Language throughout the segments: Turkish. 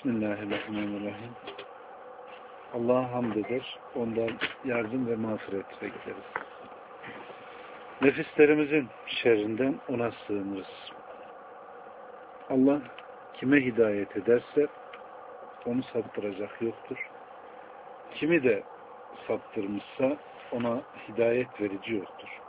Bismillahirrahmanirrahim. Allah'a hamd eder, ondan yardım ve mağfiret bekleriz. Nefislerimizin şerrinden ona sığınırız. Allah kime hidayet ederse onu saptıracak yoktur. Kimi de saptırmışsa ona hidayet verici yoktur.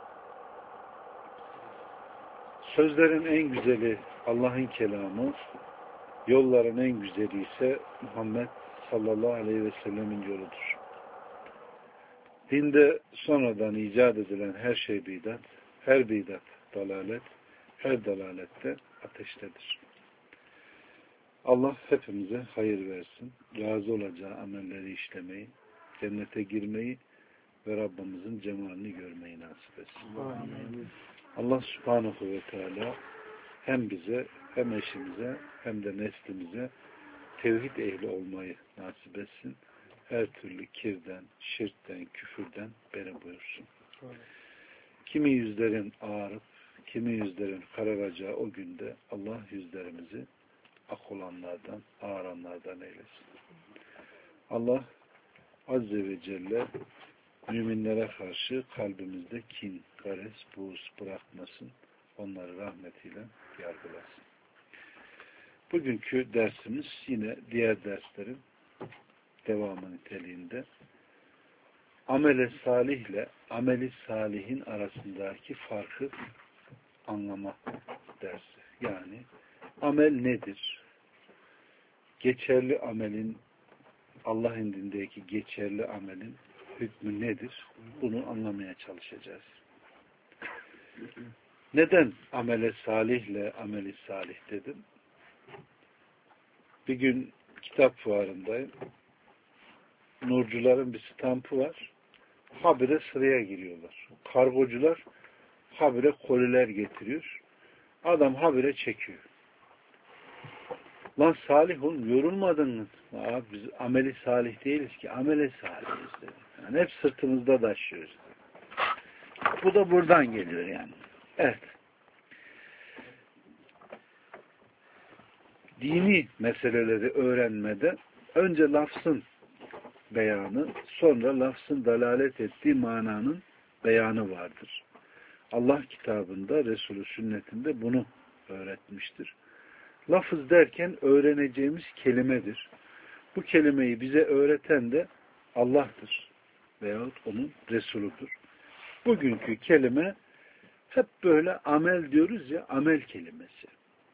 Sözlerin en güzeli Allah'ın kelamı, yolların en güzeli ise Muhammed sallallahu aleyhi ve sellemin yoludur. Dinde sonradan icat edilen her şey bidat, her bidat dalalet, her dalalette ateştedir. Allah hepimize hayır versin, razı olacağı amelleri işlemeyi, cennete girmeyi ve Rabbimizin cemalini görmeyi nasip etsin. Amin. Allah subhanahu ve teala hem bize, hem eşimize, hem de neslimize tevhid ehli olmayı nasip etsin. Her türlü kirden, şirkten, küfürden beri buyursun. Kimi yüzlerin ağarıp, kimi yüzlerin kararacağı o günde Allah yüzlerimizi ak olanlardan, ağaranlardan eylesin. Allah Azze ve Celle müminlere karşı kalbimizde kin, gares, buğz bırakmasın. Onları rahmetiyle yargılasın. Bugünkü dersimiz yine diğer derslerin devamı niteliğinde amele salih ile ameli salihin arasındaki farkı anlama dersi. Yani amel nedir? Geçerli amelin, Allah indindeki geçerli amelin hükmü nedir? Bunu anlamaya çalışacağız. Neden amele salihle ameli salih dedim? Bir gün kitap fuarındayım. Nurcuların bir stampı var. Habire sıraya giriyorlar. Kargocular habire koliler getiriyor. Adam habire çekiyor. Lan salih oğlum, yorulmadın mı? Abi biz ameli salih değiliz ki. Amele salihiz dedi. Yani hep sırtımızda taşıyoruz. Bu da buradan geliyor yani. Evet. Dini meseleleri öğrenmede önce lafzın beyanı, sonra lafzın dalalet ettiği mananın beyanı vardır. Allah kitabında, Resulü sünnetinde bunu öğretmiştir. Lafız derken öğreneceğimiz kelimedir. Bu kelimeyi bize öğreten de Allah'tır veyahut onun Resuludur. Bugünkü kelime hep böyle amel diyoruz ya, amel kelimesi.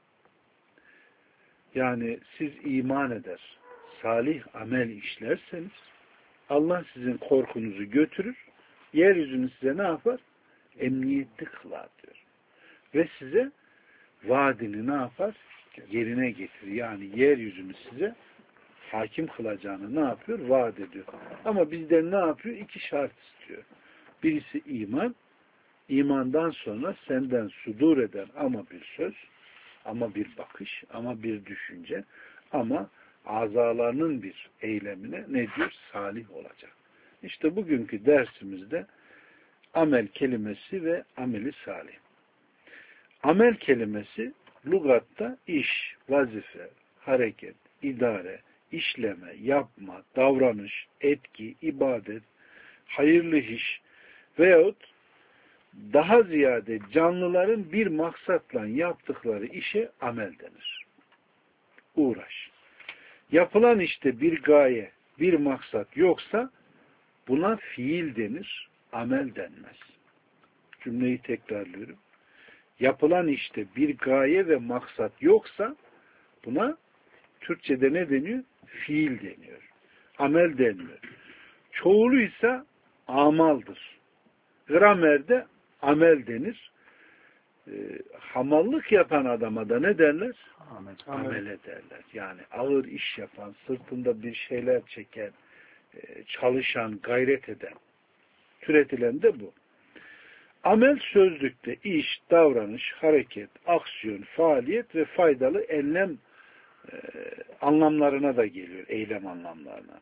Yani siz iman eder, salih amel işlerseniz Allah sizin korkunuzu götürür, yeryüzünü size ne yapar? Emniyetli kılar diyor. Ve size vaadini ne yapar? Yerine getirir. Yani yeryüzünü size hakim kılacağını ne yapıyor? Vaat ediyor. Ama bizden ne yapıyor? İki şart istiyor. Birisi iman, imandan sonra senden sudur eden ama bir söz, ama bir bakış, ama bir düşünce, ama azalarının bir eylemine ne diyor? Salih olacak. İşte bugünkü dersimizde amel kelimesi ve ameli salih. Amel kelimesi lügatta iş, vazife, hareket, idare, işleme, yapma, davranış, etki, ibadet, hayırlı iş veyahut daha ziyade canlıların bir maksatla yaptıkları işe amel denir. Uğraş. Yapılan işte bir gaye, bir maksat yoksa buna fiil denir, amel denmez. Cümleyi tekrarlıyorum. Yapılan işte bir gaye ve maksat yoksa buna Türkçe'de ne deniyor? Fiil deniyor. Amel deniyor. Çoğulu ise amaldır. Gramerde amel denir. Hamallık yapan adama da ne derler? Amele derler. Yani ağır iş yapan, sırtında bir şeyler çeken, çalışan, gayret eden, türetilen de bu. Amel sözlükte iş, davranış, hareket, aksiyon, faaliyet ve faydalı eylem anlamlarına da geliyor. Eylem anlamlarına.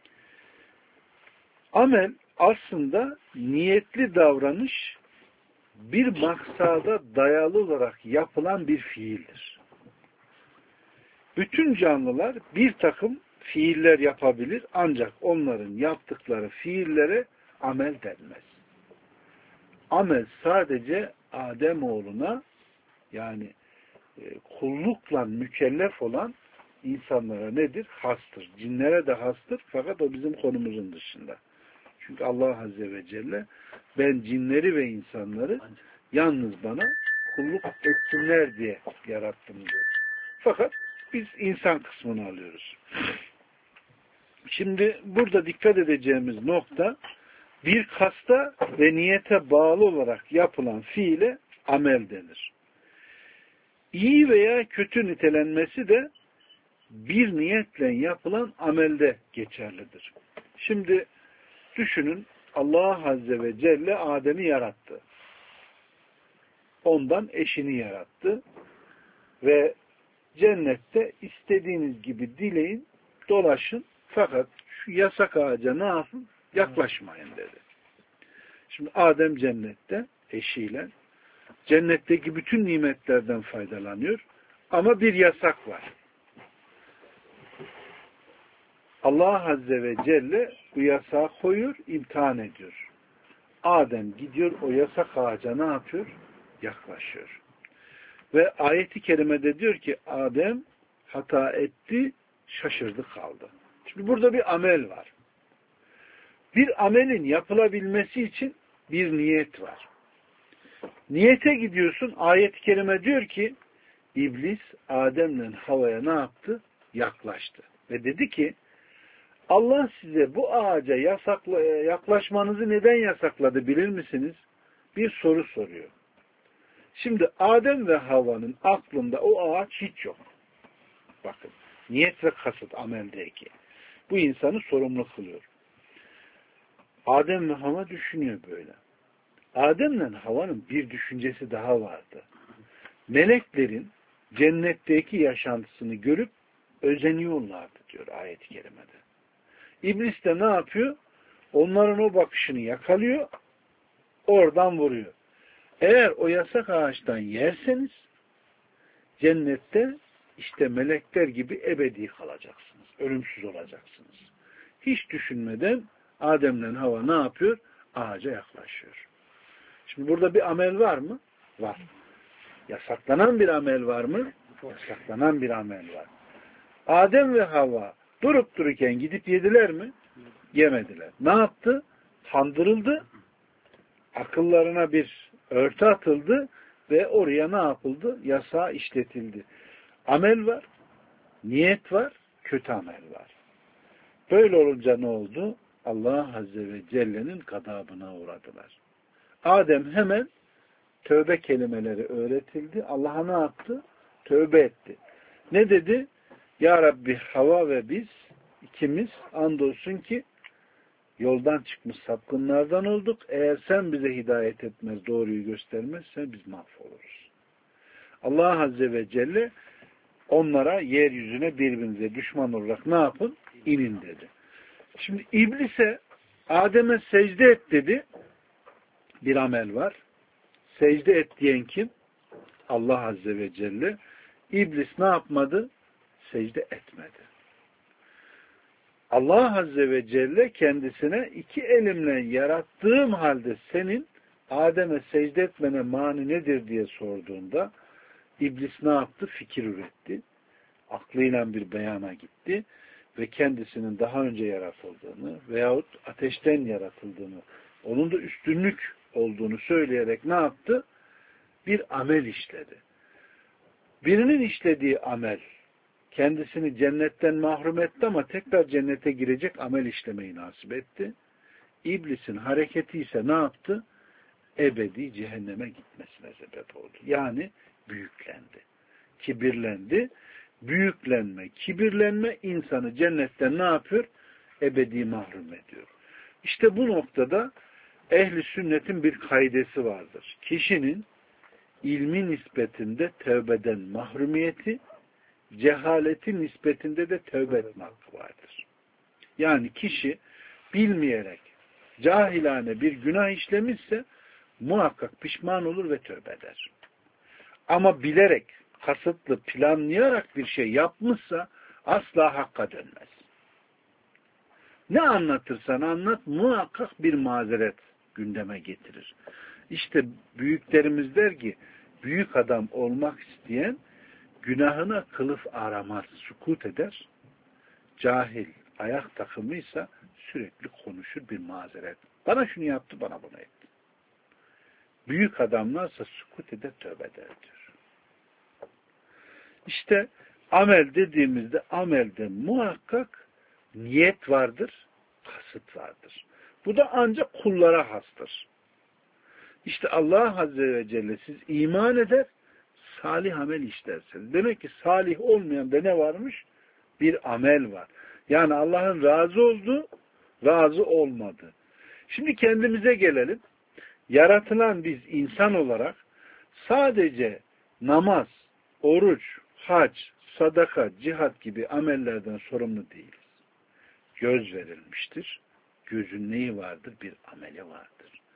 Amel aslında niyetli davranış, bir maksada dayalı olarak yapılan bir fiildir. Bütün canlılar bir takım fiiller yapabilir ancak onların yaptıkları fiillere amel denmez. Amel sadece Ademoğluna yani kullukla mükellef olan insanlara nedir? Hastır. Cinlere de hastır fakat o bizim konumuzun dışında. Çünkü Allah Azze ve Celle ben cinleri ve insanları yalnız bana kulluk etsinler diye yarattım diyor. Fakat biz insan kısmını alıyoruz. Şimdi burada dikkat edeceğimiz nokta bir kasta ve niyete bağlı olarak yapılan fiile amel denir. İyi veya kötü nitelenmesi de bir niyetle yapılan amelde geçerlidir. Şimdi düşünün Allah Azze ve Celle Adem'i yarattı. Ondan eşini yarattı. Ve cennette istediğiniz gibi dileyin, dolaşın fakat şu yasak ağaca ne yapın? Yaklaşmayın dedi. Şimdi Adem cennette eşiyle cennetteki bütün nimetlerden faydalanıyor ama bir yasak var. Allah Azze ve Celle bu yasağı koyuyor, imtihan ediyor. Adem gidiyor o yasak ağaca ne yapıyor? Yaklaşıyor. Ve ayeti kerimede diyor ki Adem hata etti, şaşırdı kaldı. Şimdi burada bir amel var. Bir amelin yapılabilmesi için bir niyet var. Niyete gidiyorsun, ayet-i kerime diyor ki İblis Adem'le Havva'ya ne yaptı? Yaklaştı. Ve dedi ki Allah size bu ağaca yaklaşmanızı neden yasakladı bilir misiniz? Bir soru soruyor. Şimdi Adem ve Havva'nın aklında o ağaç hiç yok. Bakın. Niyet ve kasıt ameldeki. Bu insanı sorumlu kılıyor. Adem ve Havva düşünüyor böyle. Adem'le Havva'nın bir düşüncesi daha vardı. Meleklerin cennetteki yaşantısını görüp özeniyorlardı diyor ayet-i kerimede. İblis de ne yapıyor? Onların o bakışını yakalıyor, oradan vuruyor. Eğer o yasak ağaçtan yerseniz cennette işte melekler gibi ebedi kalacaksınız. Ölümsüz olacaksınız. Hiç düşünmeden Adem'le Havva ne yapıyor? Ağaca yaklaşıyor. Şimdi burada bir amel var mı? Var. Yasaklanan bir amel var mı? Yasaklanan bir amel var. Adem ve Havva durup dururken gidip yediler mi? Yemediler. Ne yaptı? Kandırıldı. Akıllarına bir örtü atıldı ve oraya ne yapıldı? Yasağı işletildi. Amel var, niyet var, kötü amel var. Böyle olunca ne oldu? Allah Azze ve Celle'nin gadabına uğradılar. Adem hemen tövbe kelimeleri öğretildi. Allah'a ne yaptı? Tövbe etti. Ne dedi? Ya Rabbi Havva ve biz ikimiz andolsun ki yoldan çıkmış sapkınlardan olduk. Eğer sen bize hidayet etmez, doğruyu göstermezsen biz mahvoluruz. Allah Azze ve Celle onlara yeryüzüne birbirinize düşman olarak ne yapın? İnin dedi. Şimdi İblis'e Adem'e secde et dedi. Bir amel var. Secde et diyen kim? Allah Azze ve Celle. İblis ne yapmadı? Secde etmedi. Allah Azze ve Celle kendisine iki elimle yarattığım halde senin Adem'e secde etmene mani nedir diye sorduğunda İblis ne yaptı? Fikir üretti. Aklıyla bir beyana gitti ve kendisinin daha önce yaratıldığını veyahut ateşten yaratıldığını, onun da üstünlük olduğunu söyleyerek ne yaptı? Bir amel işledi. Birinin işlediği amel kendisini cennetten mahrum etti ama tekrar cennete girecek amel işlemeyi nasip etti. İblisin hareketi ise ne yaptı? Ebedi cehenneme gitmesine sebep oldu. Yani büyüklendi. Kibirlendi. Büyüklenme, kibirlenme insanı cennetten ne yapıyor? Ebedi mahrum ediyor. İşte bu noktada ehli sünnetin bir kaidesi vardır. Kişinin ilmi nispetinde tövbeden mahrumiyeti, cehaleti nispetinde de tövbe etme hakkı vardır. Yani kişi bilmeyerek cahilane bir günah işlemişse muhakkak pişman olur ve tövbe eder. Ama bilerek kasıtlı, planlayarak bir şey yapmışsa asla hakka dönmez. Ne anlatırsan anlat muhakkak bir mazeret gündeme getirir. İşte büyüklerimiz der ki büyük adam olmak isteyen günahına kılıf aramaz, sukut eder. Cahil, ayak takımıysa sürekli konuşur bir mazeret. Bana şunu yaptı, bana bunu etti. Büyük adamlarsa sukut eder, tövbe eder diyor. İşte amel dediğimizde amelde muhakkak niyet vardır, kasıt vardır. Bu da ancak kullara hastır. İşte Allah Azze ve Celle siz iman eder, salih amel işlersiniz. Demek ki salih olmayan da ne varmış? Bir amel var. Yani Allah'ın razı olduğu, razı olmadığı. Şimdi kendimize gelelim. Yaratılan biz insan olarak sadece namaz, oruç, hac, sadaka, cihat gibi amellerden sorumlu değiliz. Göz verilmiştir. Gözün neyi vardır? Bir ameli vardır.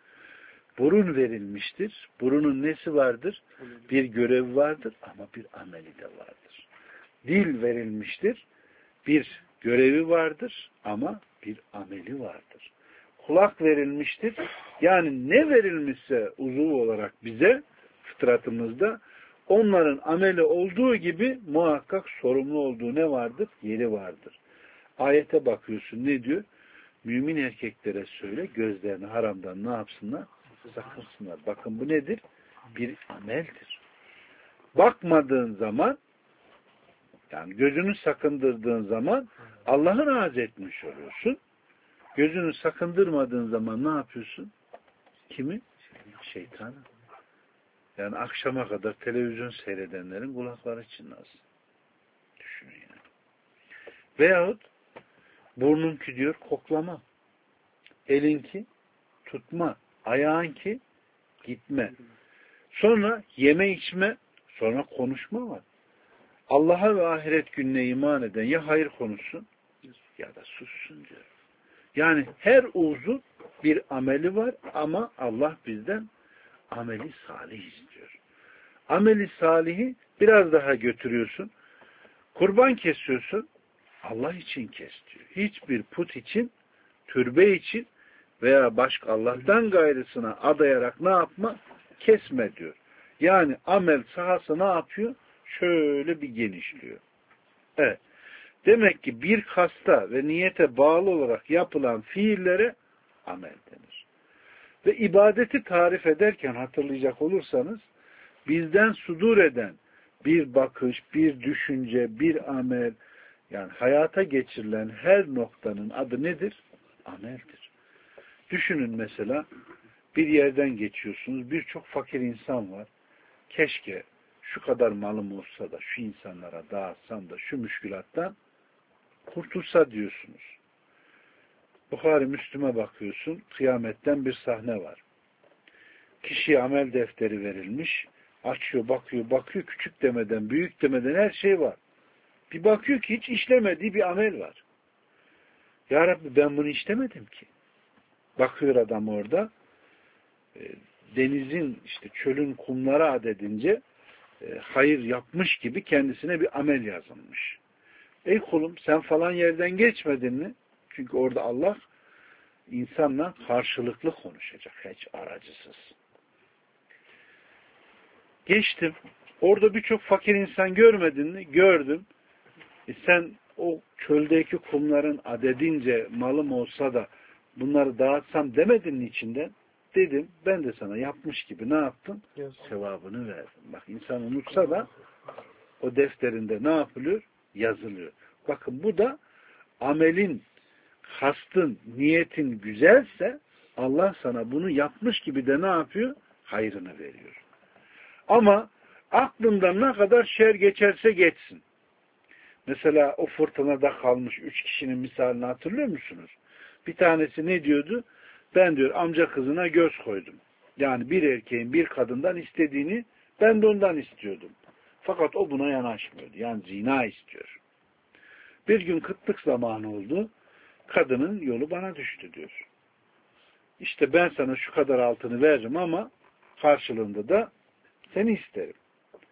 Burun verilmiştir. Burunun nesi vardır? Bir görevi vardır ama bir ameli de vardır. Dil verilmiştir. Bir görevi vardır ama bir ameli vardır. Kulak verilmiştir. Yani ne verilmişse uzuv olarak bize fıtratımızda onların ameli olduğu gibi muhakkak sorumlu olduğu ne vardır? Yeri vardır. Ayete bakıyorsun ne diyor? Mümin erkeklere söyle gözlerini haramdan ne yapsınlar? Sakınsınlar. Bakın bu nedir? Bir ameldir. Bakmadığın zaman yani gözünü sakındırdığın zaman Allah'ı razı etmiş oluyorsun. Gözünü sakındırmadığın zaman ne yapıyorsun? Kimi? Şeytanı. Yani akşama kadar televizyon seyredenlerin kulakları çınlasın. Düşünün yani. Veyahut burnunki diyor koklama. Elinki tutma. Ayağınki gitme. Sonra yeme içme. Sonra konuşma var. Allah'a ve ahiret gününe iman eden ya hayır konuşsun ya da sussun diyor. Yani her uzun bir ameli var ama Allah bizden ameli salih istiyor. Ameli salihi biraz daha götürüyorsun. Kurban kesiyorsun. Allah için kes diyor. Hiçbir put için, türbe için veya başka Allah'tan gayrısına adayarak ne yapma? Kesme diyor. Yani amel sahası ne yapıyor? Şöyle bir genişliyor. Evet. Demek ki bir kasta ve niyete bağlı olarak yapılan fiillere amel denir. Ve ibadeti tarif ederken hatırlayacak olursanız bizden sudur eden bir bakış, bir düşünce, bir amel yani hayata geçirilen her noktanın adı nedir? Ameldir. Düşünün mesela bir yerden geçiyorsunuz, birçok fakir insan var. Keşke şu kadar malım olsa da şu insanlara dağıtsam da şu müşkülattan kurtulsa diyorsunuz. Buhari Müslüm'e bakıyorsun, kıyametten bir sahne var. Kişiye amel defteri verilmiş, açıyor, bakıyor, küçük demeden, büyük demeden her şey var. Bir bakıyor ki hiç işlemediği bir amel var. Ya Rabbi ben bunu işlemedim ki. Bakıyor adam orada, denizin, işte çölün kumları adedince hayır yapmış gibi kendisine bir amel yazılmış. Ey kulum sen falan yerden geçmedin mi? Çünkü orada Allah insanla karşılıklı konuşacak. Hiç aracısız. Geçtim. Orada birçok fakir insan görmedin mi? Gördüm. Sen o çöldeki kumların adedince malım olsa da bunları dağıtsam demedin mi içinden? Dedim. Ben de sana yapmış gibi ne yaptım? Sevabını verdim. Bak insan unutsa da o defterinde ne yapılıyor? Yazılıyor. Bakın bu da amelin, kastın, niyetin güzelse Allah sana bunu yapmış gibi de ne yapıyor? Hayrını veriyor. Ama aklından ne kadar şer geçerse geçsin. Mesela o fırtınada kalmış 3 kişinin misalini hatırlıyor musunuz? Bir tanesi ne diyordu? Ben diyor amca kızına göz koydum. Yani bir erkeğin bir kadından istediğini ben de ondan istiyordum. Fakat o buna yanaşmıyordu. Yani zina istiyor. Bir gün kıtlık zamanı oldu. Kadının yolu bana düştü diyor. İşte ben sana şu kadar altını veririm ama karşılığında da seni isterim.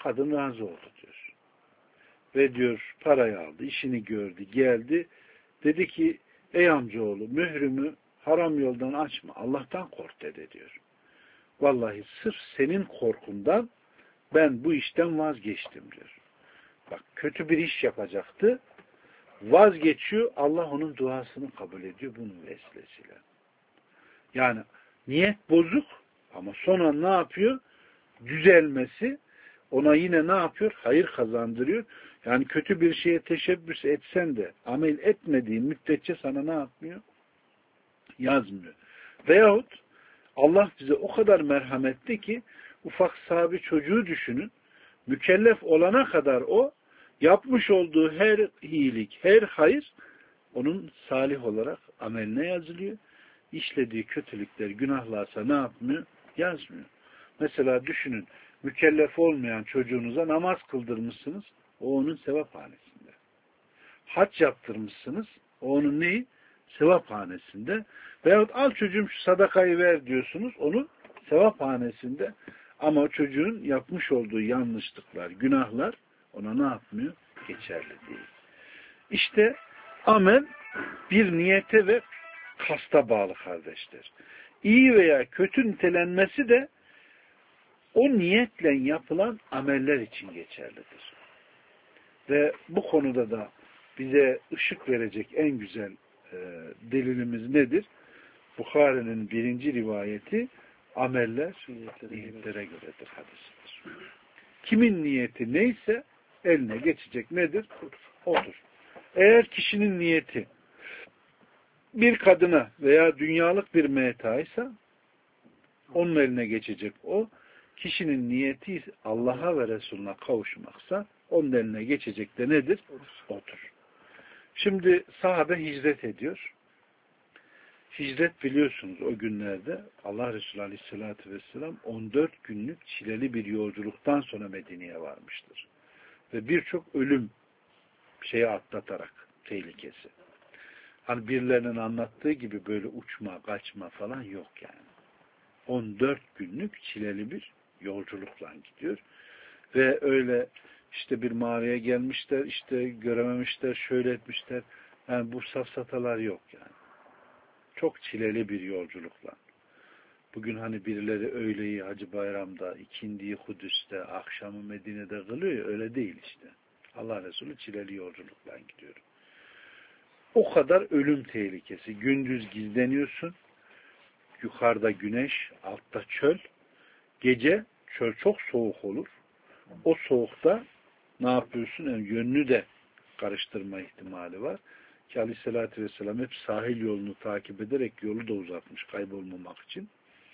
Kadın razı oldu diyor. Ve diyor parayı aldı, işini gördü, geldi. Dedi ki ey amcaoğlu mührümü haram yoldan açma. Allah'tan kork dedi diyor. Vallahi sırf senin korkundan ben bu işten vazgeçtim diyor. Bak kötü bir iş yapacaktı. Vazgeçiyor. Allah onun duasını kabul ediyor bunun vesilesiyle. Yani niyet bozuk ama sonra ne yapıyor? Düzelmesi ona yine ne yapıyor? Hayır kazandırıyor. Yani kötü bir şeye teşebbüs etsen de amel etmediğin müddetçe sana ne yapmıyor? Yazmıyor. Veyahut Allah bize o kadar merhametli ki ufak sahibi çocuğu düşünün. Mükellef olana kadar o yapmış olduğu her iyilik, her hayır onun salih olarak ameline yazılıyor. İşlediği kötülükler, günahlarsa ne yapmıyor? Yazmıyor. Mesela düşünün, mükellef olmayan çocuğunuza namaz kıldırmışsınız, o onun sevaphanesinde. Hac yaptırmışsınız, o onun neyi? Sevaphanesinde. Veyahut al çocuğum şu sadakayı ver diyorsunuz, onun sevaphanesinde. Ama o çocuğun yapmış olduğu yanlışlıklar, günahlar ona ne yapmıyor? Geçerli değil. İşte amel bir niyete ve kasta bağlı kardeşler. İyi veya kötü nitelenmesi de o niyetle yapılan ameller için geçerlidir. Ve bu konuda da bize ışık verecek en güzel delilimiz nedir? Bukhari'nin 1. rivayeti ameller niyetlere göredir hadisidir. Kimin niyeti neyse eline geçecek nedir? Odur. Eğer kişinin niyeti bir kadına veya dünyalık bir metaysa onun eline geçecek o. Kişinin niyeti Allah'a ve Resulüne kavuşmaksa onun eline geçecek de nedir? Odur. Şimdi sahabe hicret ediyor. Hicret biliyorsunuz o günlerde Allah Resulü Aleyhisselatü Vesselam 14 günlük çileli bir yolculuktan sonra Medine'ye varmıştır. Ve birçok ölüm şeyi atlatarak tehlikesi. Hani birilerinin anlattığı gibi böyle uçma, kaçma falan yok yani. 14 günlük çileli bir yolculukla gidiyor. Ve öyle işte bir mağaraya gelmişler, işte görememişler, şöyle etmişler. Yani bu safsatalar yok yani. Çok çileli bir yolculukla. Bugün hani birileri öğleyi Hacı Bayram'da, ikindiyi Kudüs'te, akşamı Medine'de kılıyor ya, öyle değil işte. Allah Resulü çileli yolculukla gidiyor. O kadar ölüm tehlikesi. Gündüz gizleniyorsun, yukarıda güneş, altta çöl. Gece çöl çok soğuk olur. O soğukta ne yapıyorsun? Yani yönünü de karıştırma ihtimali var. Ki Aleyhisselatü Vesselam hep sahil yolunu takip ederek yolu da uzatmış kaybolmamak için.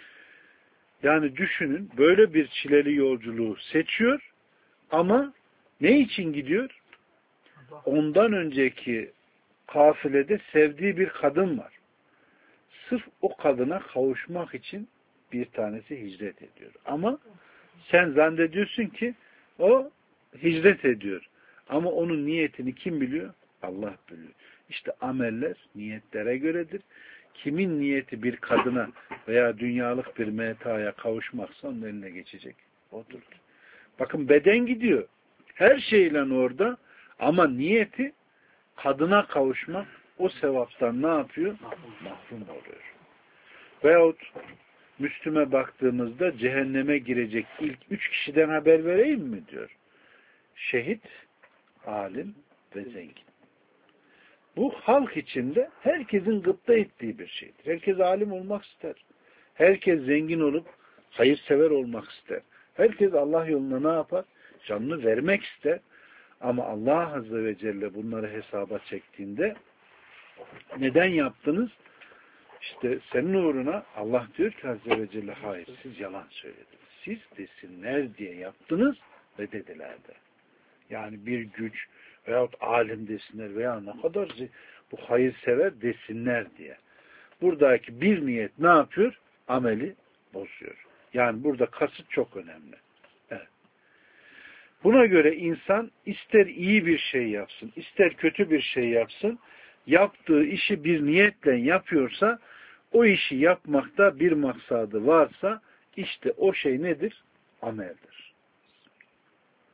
Yani düşünün böyle bir çileli yolculuğu seçiyor ama ne için gidiyor? Ondan önceki kafilede sevdiği bir kadın var. Sırf o kadına kavuşmak için bir tanesi hicret ediyor. Ama sen zannediyorsun ki o hicret ediyor. Ama onun niyetini kim biliyor? Allah biliyor. İşte ameller niyetlere göredir. Kimin niyeti bir kadına veya dünyalık bir metaya kavuşmaksa onun eline geçecek. Odur. Bakın beden gidiyor. Her şeyle orada ama niyeti kadına kavuşmak o sevaptan ne yapıyor? Mahrum oluyor. Veyahut Müslüme baktığımızda cehenneme girecek ilk 3 kişiden haber vereyim mi diyor. Şehit, alim ve zengin. Bu halk içinde herkesin gıpta ettiği bir şeydir. Herkes alim olmak ister. Herkes zengin olup hayırsever olmak ister. Herkes Allah yoluna ne yapar? Canını vermek ister. Ama Allah Azze ve Celle bunları hesaba çektiğinde neden yaptınız? İşte senin uğruna Allah diyor ki Azze ve Celle hayır siz yalan söylediniz. Siz desinler diye yaptınız ve dediler de. Yani bir güç veyahut alim desinler veya ne kadar bu hayırsever desinler diye. Buradaki bir niyet ne yapıyor? Ameli bozuyor. Yani burada kasıt çok önemli. Evet. Buna göre insan ister iyi bir şey yapsın, ister kötü bir şey yapsın, yaptığı işi bir niyetle yapıyorsa, o işi yapmakta bir maksadı varsa, işte o şey nedir? Ameldir.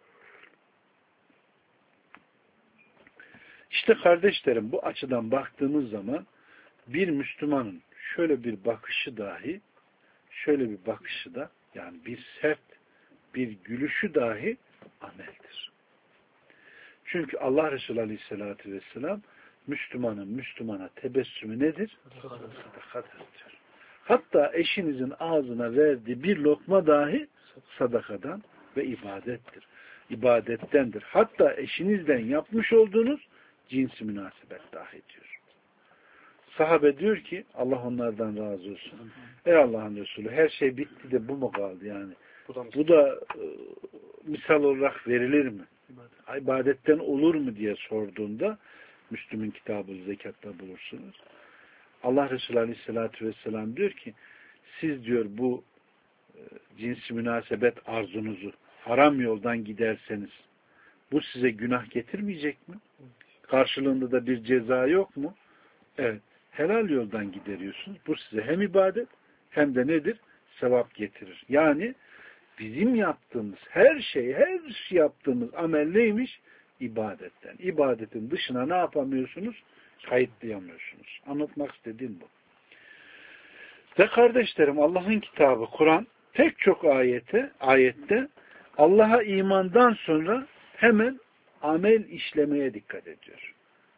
İşte kardeşlerim, bu açıdan baktığımız zaman bir Müslümanın şöyle bir bakışı dahi, şöyle bir bakışı da, yani bir sert bir gülüşü dahi ameldir. Çünkü Allah Resulü Aleyhisselatü Vesselam Müslümanın Müslümana tebessümü nedir? Sadakadır diyor. Hatta eşinizin ağzına verdiği bir lokma dahi sadakadan ve ibadettir. İbadettendir. Hatta eşinizden yapmış olduğunuz cinsi münasebet dahi diyor. Sahabe diyor ki, Allah onlardan razı olsun. Ey Allah'ın Resulü, her şey bitti de bu mu kaldı yani? Bu da misal olarak verilir mi? İbadetten olur mu diye sorduğunda, Müslüm'ün kitabı zekatta bulursunuz. Allah Resulü Aleyhisselatü Vesselam diyor ki, siz diyor bu cinsi münasebet arzunuzu haram yoldan giderseniz bu size günah getirmeyecek mi? Karşılığında da bir ceza yok mu? Evet. Helal yoldan gideriyorsunuz. Bu size hem ibadet hem de nedir? Sevap getirir. Yani bizim yaptığımız her şey yaptığımız amel neymiş? İbadetten. İbadetin dışına ne yapamıyorsunuz? Kayıtlayamıyorsunuz. Anlatmak istediğim bu. Ve kardeşlerim, Allah'ın kitabı Kur'an pek çok ayette Allah'a imandan sonra hemen amel işlemeye dikkat ediyor.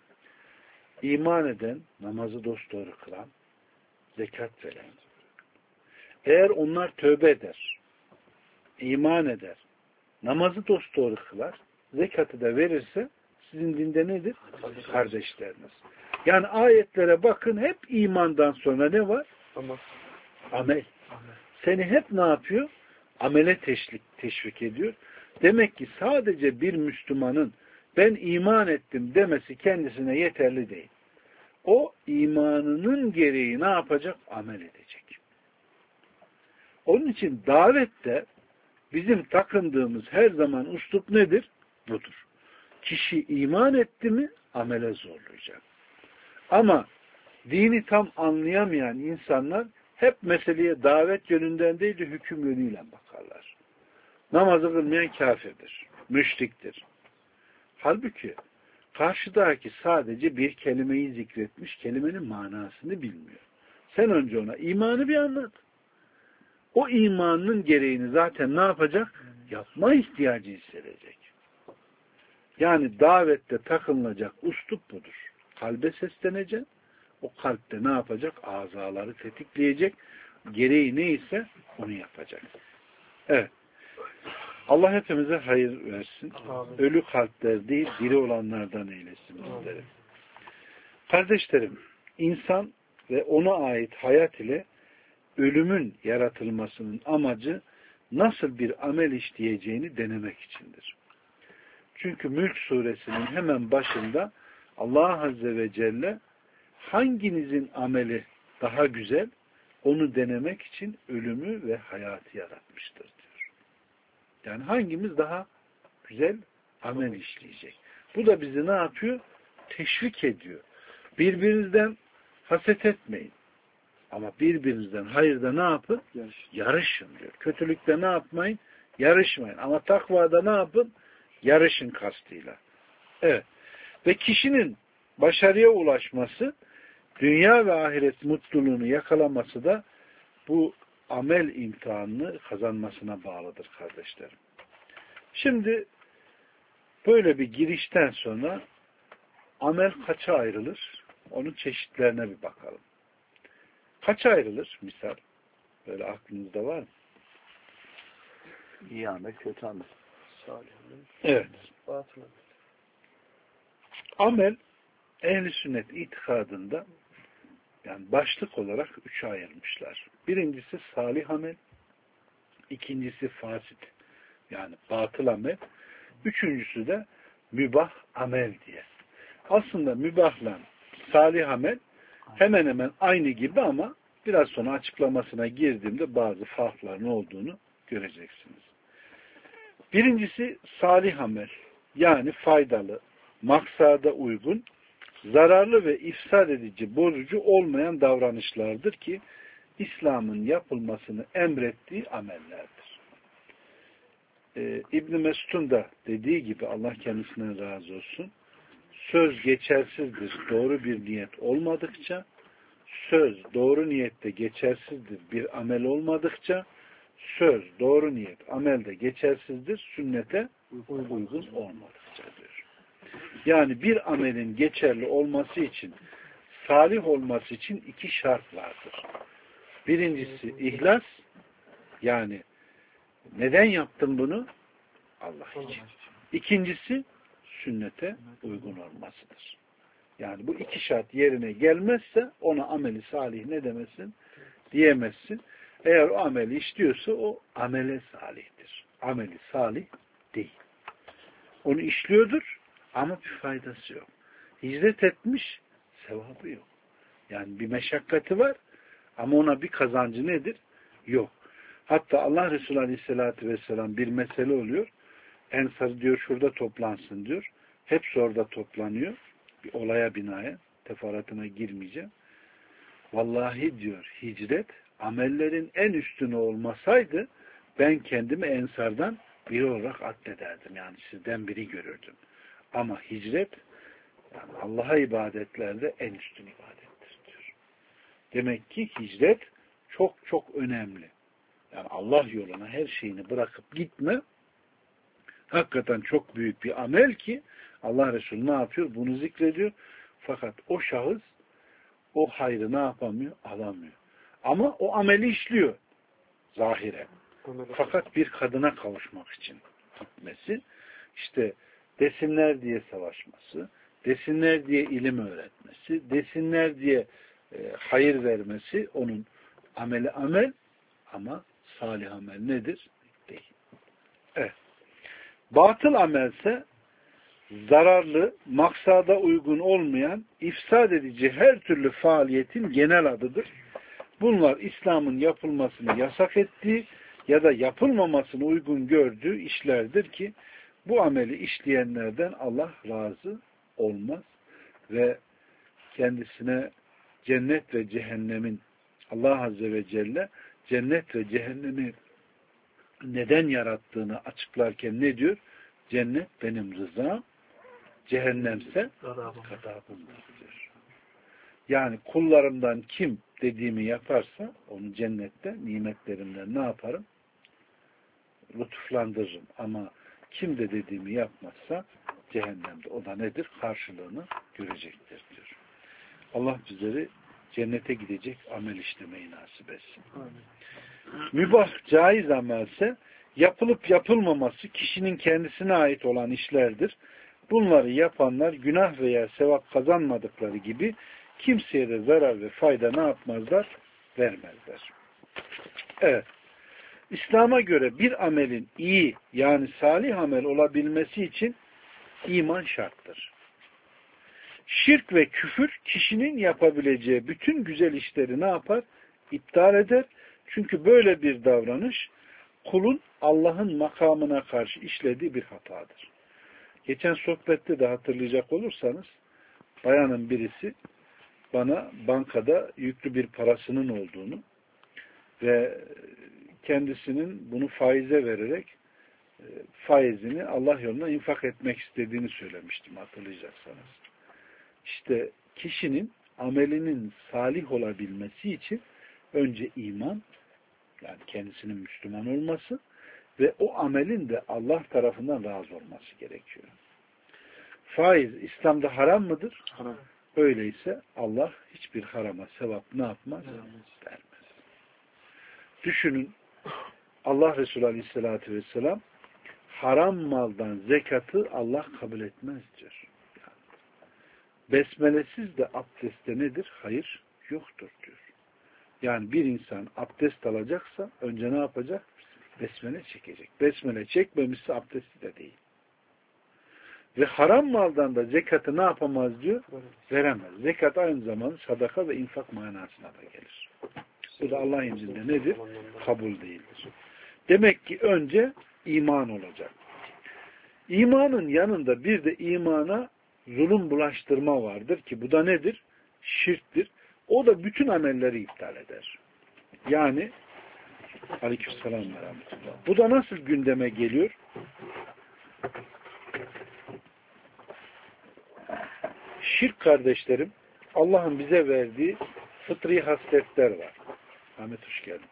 İman eden, namazı dosdoğru kılan, zekat veren. Eğer onlar tövbe eder, iman eder, namazı dosdoğru kılar, zekatı da verirse sizin dinde nedir? Kardeşleriniz. Yani ayetlere bakın, hep imandan sonra ne var? Amel. Seni hep ne yapıyor? Amele teşvik ediyor. Demek ki sadece bir Müslümanın ben iman ettim demesi kendisine yeterli değil. O imanının gereği ne yapacak? Amel edecek. Onun için davette bizim takındığımız her zaman üslup nedir? Budur. Kişi iman etti mi amele zorlayacak. Ama dini tam anlayamayan insanlar hep meseleye davet yönünden değil de hüküm yönüyle bakarlar. Namazı kılmayan kafirdir, müşriktir. Halbuki karşıdaki sadece bir kelimeyi zikretmiş, kelimenin manasını bilmiyor. Sen önce ona imanı bir anlat. O imanın gereğini zaten ne yapacak? Yapma ihtiyacı hissedecek. Yani davette takılacak üslup budur. Kalbe seslenecek. O kalpte ne yapacak? Azaları tetikleyecek. Gereği neyse onu yapacak. Evet. Allah hepimize hayır versin. Amin. Ölü kalpler değil, diri olanlardan eylesin bizleri. Kardeşlerim, insan ve ona ait hayat ile ölümün yaratılmasının amacı nasıl bir amel işleyeceğini denemek içindir. Çünkü Mülk suresinin hemen başında Allah Azze ve Celle hanginizin ameli daha güzel onu denemek için ölümü ve hayatı yaratmıştır diyor. Yani hangimiz daha güzel amel işleyecek. Bu da bizi ne yapıyor? Teşvik ediyor. Birbirinizden haset etmeyin. Ama birbirinizden hayırda ne yapın? Yarışın diyor. Kötülükte ne yapmayın? Yarışmayın. Ama takvada ne yapın? Yarışın kastıyla. Evet. Ve kişinin başarıya ulaşması, dünya ve ahiret mutluluğunu yakalaması da bu amel imtihanını kazanmasına bağlıdır kardeşlerim. Şimdi böyle bir girişten sonra amel kaça ayrılır? Onun çeşitlerine bir bakalım. Kaça ayrılır? Misal. Böyle aklınızda var mı? İyi amel, kötü amel. Evet. Amel ehl-i sünnet itikadında yani başlık olarak üçe ayırmışlar. Birincisi salih amel, ikincisi fasit yani batıl amel, üçüncüsü de mübah amel diye. Aslında mübahla salih amel hemen hemen aynı gibi ama biraz sonra açıklamasına girdiğimde bazı farkların olduğunu göreceksiniz. Birincisi salih amel yani faydalı, maksada uygun, zararlı ve ifsad edici, bozucu olmayan davranışlardır ki İslam'ın yapılmasını emrettiği amellerdir. İbn Mesud'un da dediği gibi Allah kendisinden razı olsun, söz geçersizdir doğru bir niyet olmadıkça, söz doğru niyette geçersizdir bir amel olmadıkça, söz doğru niyet amelde geçersizdir sünnete uygun olmadıkça diyor. Yani bir amelin geçerli olması için, salih olması için iki şart vardır. Birincisi ihlas, yani neden yaptım bunu? Allah için. İkincisi sünnete uygun olmasıdır. Yani bu iki şart yerine gelmezse ona ameli salih ne demesin? Diyemezsin. Eğer o ameli işliyorsa o amele salihtir. Ameli salih değil. Onu işliyordur ama bir faydası yok. Hicret etmiş, sevabı yok. Yani bir meşakkati var ama ona bir kazancı nedir? Yok. Hatta Allah Resulü Aleyhisselatü Vesselam bir mesele oluyor. Ensar diyor şurada toplansın diyor. Hepsi orada toplanıyor. Bir olaya binaen. Teferruatına girmeyeceğim. Vallahi diyor hicret amellerin en üstüne olmasaydı ben kendimi Ensar'dan biri olarak addederdim. Yani sizden biri görürdüm. Ama hicret yani Allah'a ibadetlerde en üstün ibadettir diyor. Demek ki hicret çok çok önemli. Yani Allah yoluna her şeyini bırakıp gitme hakikaten çok büyük bir amel ki Allah Resulü ne yapıyor? Bunu zikrediyor. Fakat o şahıs o hayrı ne yapamıyor? Alamıyor. Ama o ameli işliyor. Zahiren. Fakat bir kadına kavuşmak için gitmesi, işte desinler diye savaşması, desinler diye ilim öğretmesi, desinler diye hayır vermesi onun ameli amel ama salih amel nedir? Değil. Evet. Batıl amelse zararlı, maksada uygun olmayan, ifsad edici her türlü faaliyetin genel adıdır. Bunlar İslam'ın yapılmasını yasak ettiği ya da yapılmamasını uygun gördüğü işlerdir ki bu ameli işleyenlerden Allah razı olmaz ve kendisine cennet ve cehennemin Allah Azze ve Celle cennet ve cehennemi neden yarattığını açıklarken ne diyor? Cennet benim rızam, cehennemse gadabımdır diyor. Yani kullarımdan kim dediğimi yaparsa onu cennette nimetlerimden ne yaparım? Lütuflandırırım. Ama kim de dediğimi yapmazsa cehennemde o da nedir? Karşılığını görecektir diyor. Allah bizleri cennete gidecek amel işlemeyi nasip etsin. Mübah, caiz amelse yapılıp yapılmaması kişinin kendisine ait olan işlerdir. Bunları yapanlar günah veya sevap kazanmadıkları gibi kimseye de zarar ve fayda ne yapmazlar? Vermezler. Evet. İslam'a göre bir amelin iyi yani salih amel olabilmesi için iman şarttır. Şirk ve küfür kişinin yapabileceği bütün güzel işleri ne yapar? İptal eder. Çünkü böyle bir davranış kulun Allah'ın makamına karşı işlediği bir hatadır. Geçen sohbette de hatırlayacak olursanız bayanın birisi bana bankada yüklü bir parasının olduğunu ve kendisinin bunu faize vererek faizini Allah yoluna infak etmek istediğini söylemiştim hatırlayacaksanız. İşte kişinin amelinin salih olabilmesi için önce iman yani kendisinin Müslüman olması ve o amelin de Allah tarafından razı olması gerekiyor. Faiz İslam'da haram mıdır? Haram. Öyleyse Allah hiçbir harama sevap ne yapmaz? Vermez. Düşünün Allah Resulü Aleyhisselatü Vesselam haram maldan zekatı Allah kabul etmez diyor. Yani, besmelesiz de abdestte nedir? Hayır yoktur diyor. Yani bir insan abdest alacaksa önce ne yapacak? Besmele çekecek. Besmele çekmemişse abdesti de değil. Ve haram maldan da zekatı ne yapamaz diyor? Veremez. Zekat aynı zamanda sadaka ve infak manasına da gelir. Bu da Allah'ın izniyle nedir? Kabul değildir. Demek ki önce iman olacak. İmanın yanında bir de imana zulüm bulaştırma vardır ki bu da nedir? Şirktir. O da bütün amelleri iptal eder. Yani aleykümselam ve rahmetullah. Bu da nasıl gündeme geliyor? Şirk kardeşlerim, Allah'ın bize verdiği fıtri hasletler var. Ahmet hoş geldin.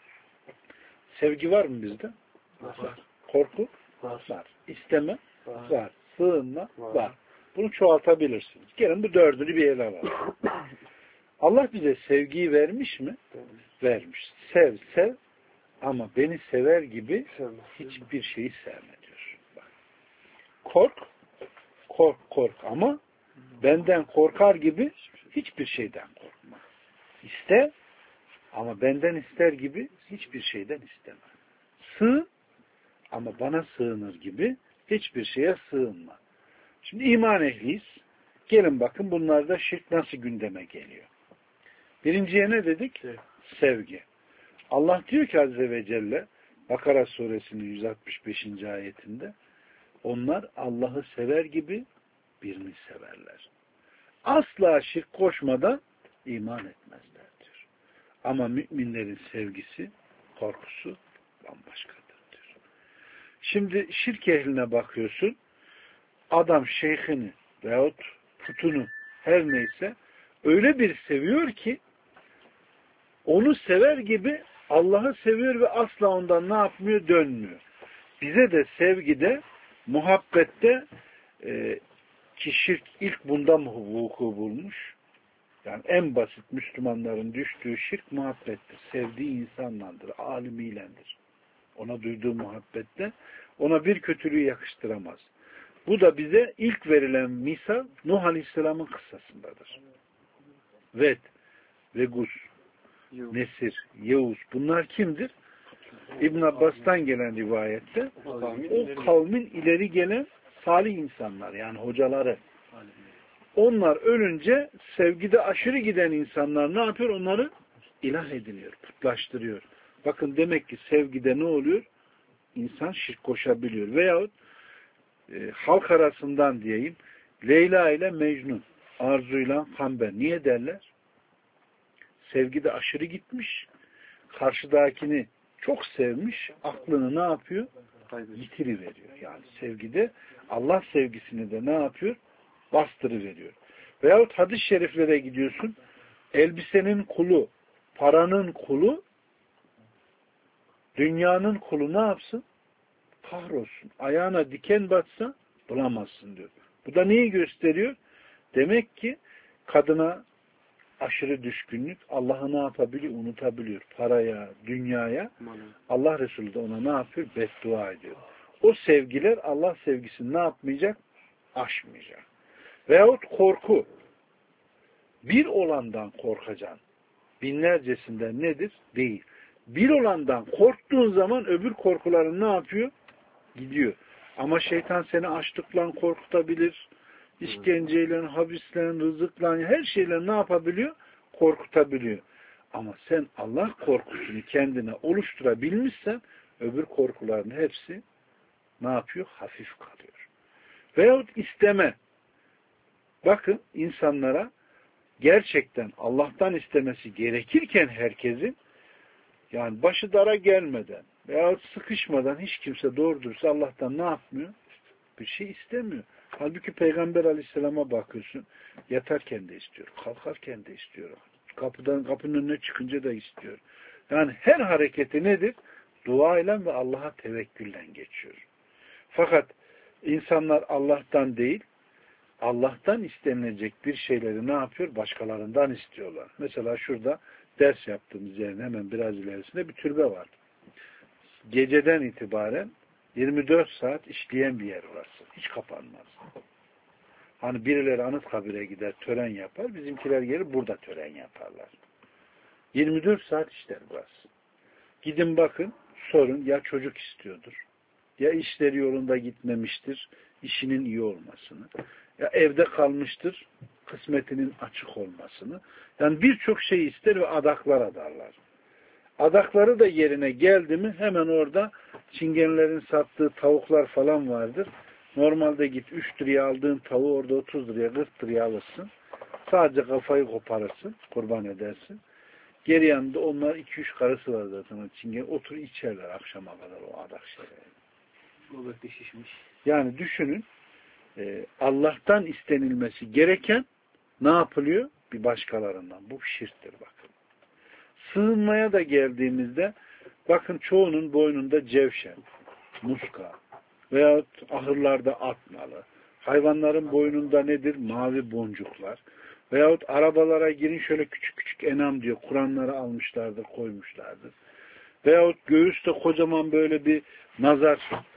Sevgi var mı bizde? Var. Korku? Var. Var. İsteme? Var. Var. Sığınma? Var. Var. Bunu çoğaltabilirsiniz. Gelin bu dördünü bir ele alalım. Allah bize sevgiyi vermiş mi? Vermiş. Sev, sev ama beni sever gibi hiçbir şeyi sevme diyor. Bak. Kork, kork, kork ama benden korkar gibi hiçbir şeyden korkma. İste ama benden ister gibi hiçbir şeyden isteme. Sığın ama bana sığınır gibi hiçbir şeye sığınma. Şimdi iman ehliyiz. Gelin bakın bunlarda şirk nasıl gündeme geliyor. Birinciye ne dedik? Sevgi. Allah diyor ki Azze ve Celle Bakara suresinin 165. ayetinde onlar Allah'ı sever gibi birini severler. Asla şirk koşmadan iman etmezler diyor. Ama müminlerin sevgisi, korkusu bambaşkadır diyor. Şimdi şirk ehline bakıyorsun, adam şeyhini veyahut putunu her neyse öyle bir seviyor ki onu sever gibi Allah'ı seviyor ve asla ondan ne yapmıyor? Dönmüyor. Bize de sevgide, muhabbette ki şirk ilk bunda mı vuku bulmuş? Yani en basit Müslümanların düştüğü şirk muhabbettir. Sevdiği insanlandır, alimiylendir. Ona duyduğu muhabbette ona bir kötülüğü yakıştıramaz. Bu da bize ilk verilen misal Nuh Aleyhisselam'ın kıssasındadır. Ved, Vegus, Nesir, Yevuz bunlar kimdir? İbn Abbas'tan gelen rivayette o kavmin ileri gelen salih insanlar yani hocaları. Onlar ölünce sevgide aşırı giden insanlar ne yapıyor? Onları ilah ediniyor, putlaştırıyor. Bakın demek ki sevgide ne oluyor? İnsan şirk koşabiliyor. Veyahut halk arasından diyeyim Leyla ile Mecnun, Arzu ile Kamber. Niye derler? Sevgide aşırı gitmiş, karşıdakini çok sevmiş, aklını ne yapıyor? Yitiriveriyor. Yani sevgide Allah sevgisini de ne yapıyor? Bastırıveriyor. Veyahut hadis-i şeriflere gidiyorsun, elbisenin kulu, paranın kulu, dünyanın kulu ne yapsın? Kahrolsun. Ayağına diken batsa bulamazsın diyor. Bu da neyi gösteriyor? Demek ki kadına aşırı düşkünlük Allah'ı ne yapabiliyor? Unutabiliyor. Paraya, dünyaya. Allah Resulü de ona ne yapıyor? Beddua ediyor. O sevgiler Allah sevgisini ne yapmayacak? Aşmayacak. Veyahut korku. Bir olandan korkacaksın. Binlercesinden nedir? Değil. Bir olandan korktuğun zaman öbür korkuların ne yapıyor? Gidiyor. Ama şeytan seni açlıkla korkutabilir. İşkenceyle, habisle, rızıkla, her şeyle ne yapabiliyor? Korkutabiliyor. Ama sen Allah korkusunu kendine oluşturabilmişsen öbür korkuların hepsi ne yapıyor? Hafif kalıyor. Veyahut isteme. Bakın insanlara gerçekten Allah'tan istemesi gerekirken herkesin yani başı dara gelmeden veyahut sıkışmadan hiç kimse doğru dürüst Allah'tan ne yapmıyor? Bir şey istemiyor. Halbuki Peygamber Aleyhisselam'a bakıyorsun. Yatarken de istiyor. Kalkarken de istiyor. Kapının önüne çıkınca da istiyor. Yani her hareketi nedir? Dua ile ve Allah'a tevekkülle geçiyor. Fakat insanlar Allah'tan değil, Allah'tan istenilecek bir şeyleri ne yapıyor? Başkalarından istiyorlar. Mesela şurada ders yaptığımız yerin hemen biraz ilerisinde bir türbe var. Geceden itibaren 24 saat işleyen bir yer orası. Hiç kapanmaz. Hani birileri Anıtkabir'e gider, tören yapar. Bizimkiler gelir burada tören yaparlar. 24 saat işler burası. Gidin bakın, sorun ya çocuk istiyordur, ya işleri yolunda gitmemiştir, işinin iyi olmasını, ya evde kalmıştır, kısmetinin açık olmasını. Yani birçok şey ister ve adaklar adarlar. Adakları da yerine geldi mi hemen orada çingenlerin sattığı tavuklar falan vardır. Normalde git 3 liraya aldığın tavuğu orada 30 liraya 40 liraya alırsın. Sadece kafayı koparırsın, kurban edersin. Geri yanında onlar 2-3 karısı var zaten. Çingen otur içerler akşama kadar o adak şeyleri. Göbekte şişmiş. Yani düşünün Allah'tan istenilmesi gereken ne yapılıyor? Bir başkalarından. Bu şirktir bakın. Sığınmaya da geldiğimizde bakın çoğunun boynunda cevşen, muska veyahut ahırlarda at nalı. Hayvanların boynunda nedir? Mavi boncuklar. Veyahut arabalara girin şöyle küçük küçük enam diyor. Kur'anları almışlardır, koymuşlardır. Veyahut göğüste kocaman böyle bir nazar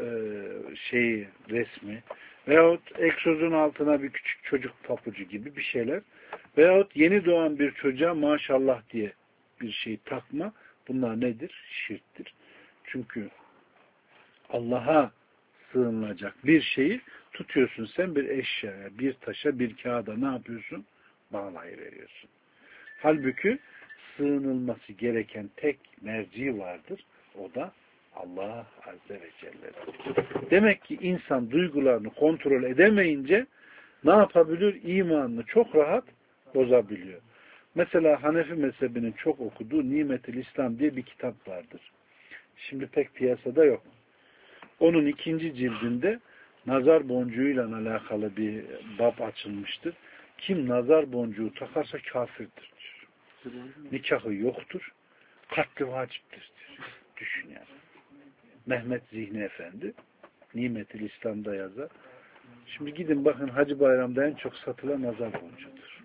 resmi. Veyahut egzozun altına bir küçük çocuk papucu gibi bir şeyler. Veyahut yeni doğan bir çocuğa maşallah diye bir şey takma. Bunlar nedir? Şirktir. Çünkü Allah'a sığınılacak bir şeyi tutuyorsun sen bir eşyaya, bir taşa, bir kağıda ne yapıyorsun? Bağlayıveriyorsun. Halbuki sığınılması gereken tek merci vardır. O da Allah Azze ve Celle'dir. Demek ki insan duygularını kontrol edemeyince ne yapabilir? İmanını çok rahat bozabiliyor. Mesela Hanefi mezhebinin çok okuduğu Nimetül İslam diye bir kitap vardır. Şimdi pek piyasada yok. Onun 2. cildinde nazar boncuğuyla alakalı bir bab açılmıştır. Kim nazar boncuğu takarsa kafirdir diyor. Nikahı yoktur. Katli vaciptir diyor. Düşün yani. Mehmet Zihni Efendi Nimetül İslam'da yazar. Şimdi gidin bakın Hacı Bayram'da en çok satılan nazar boncuğudur.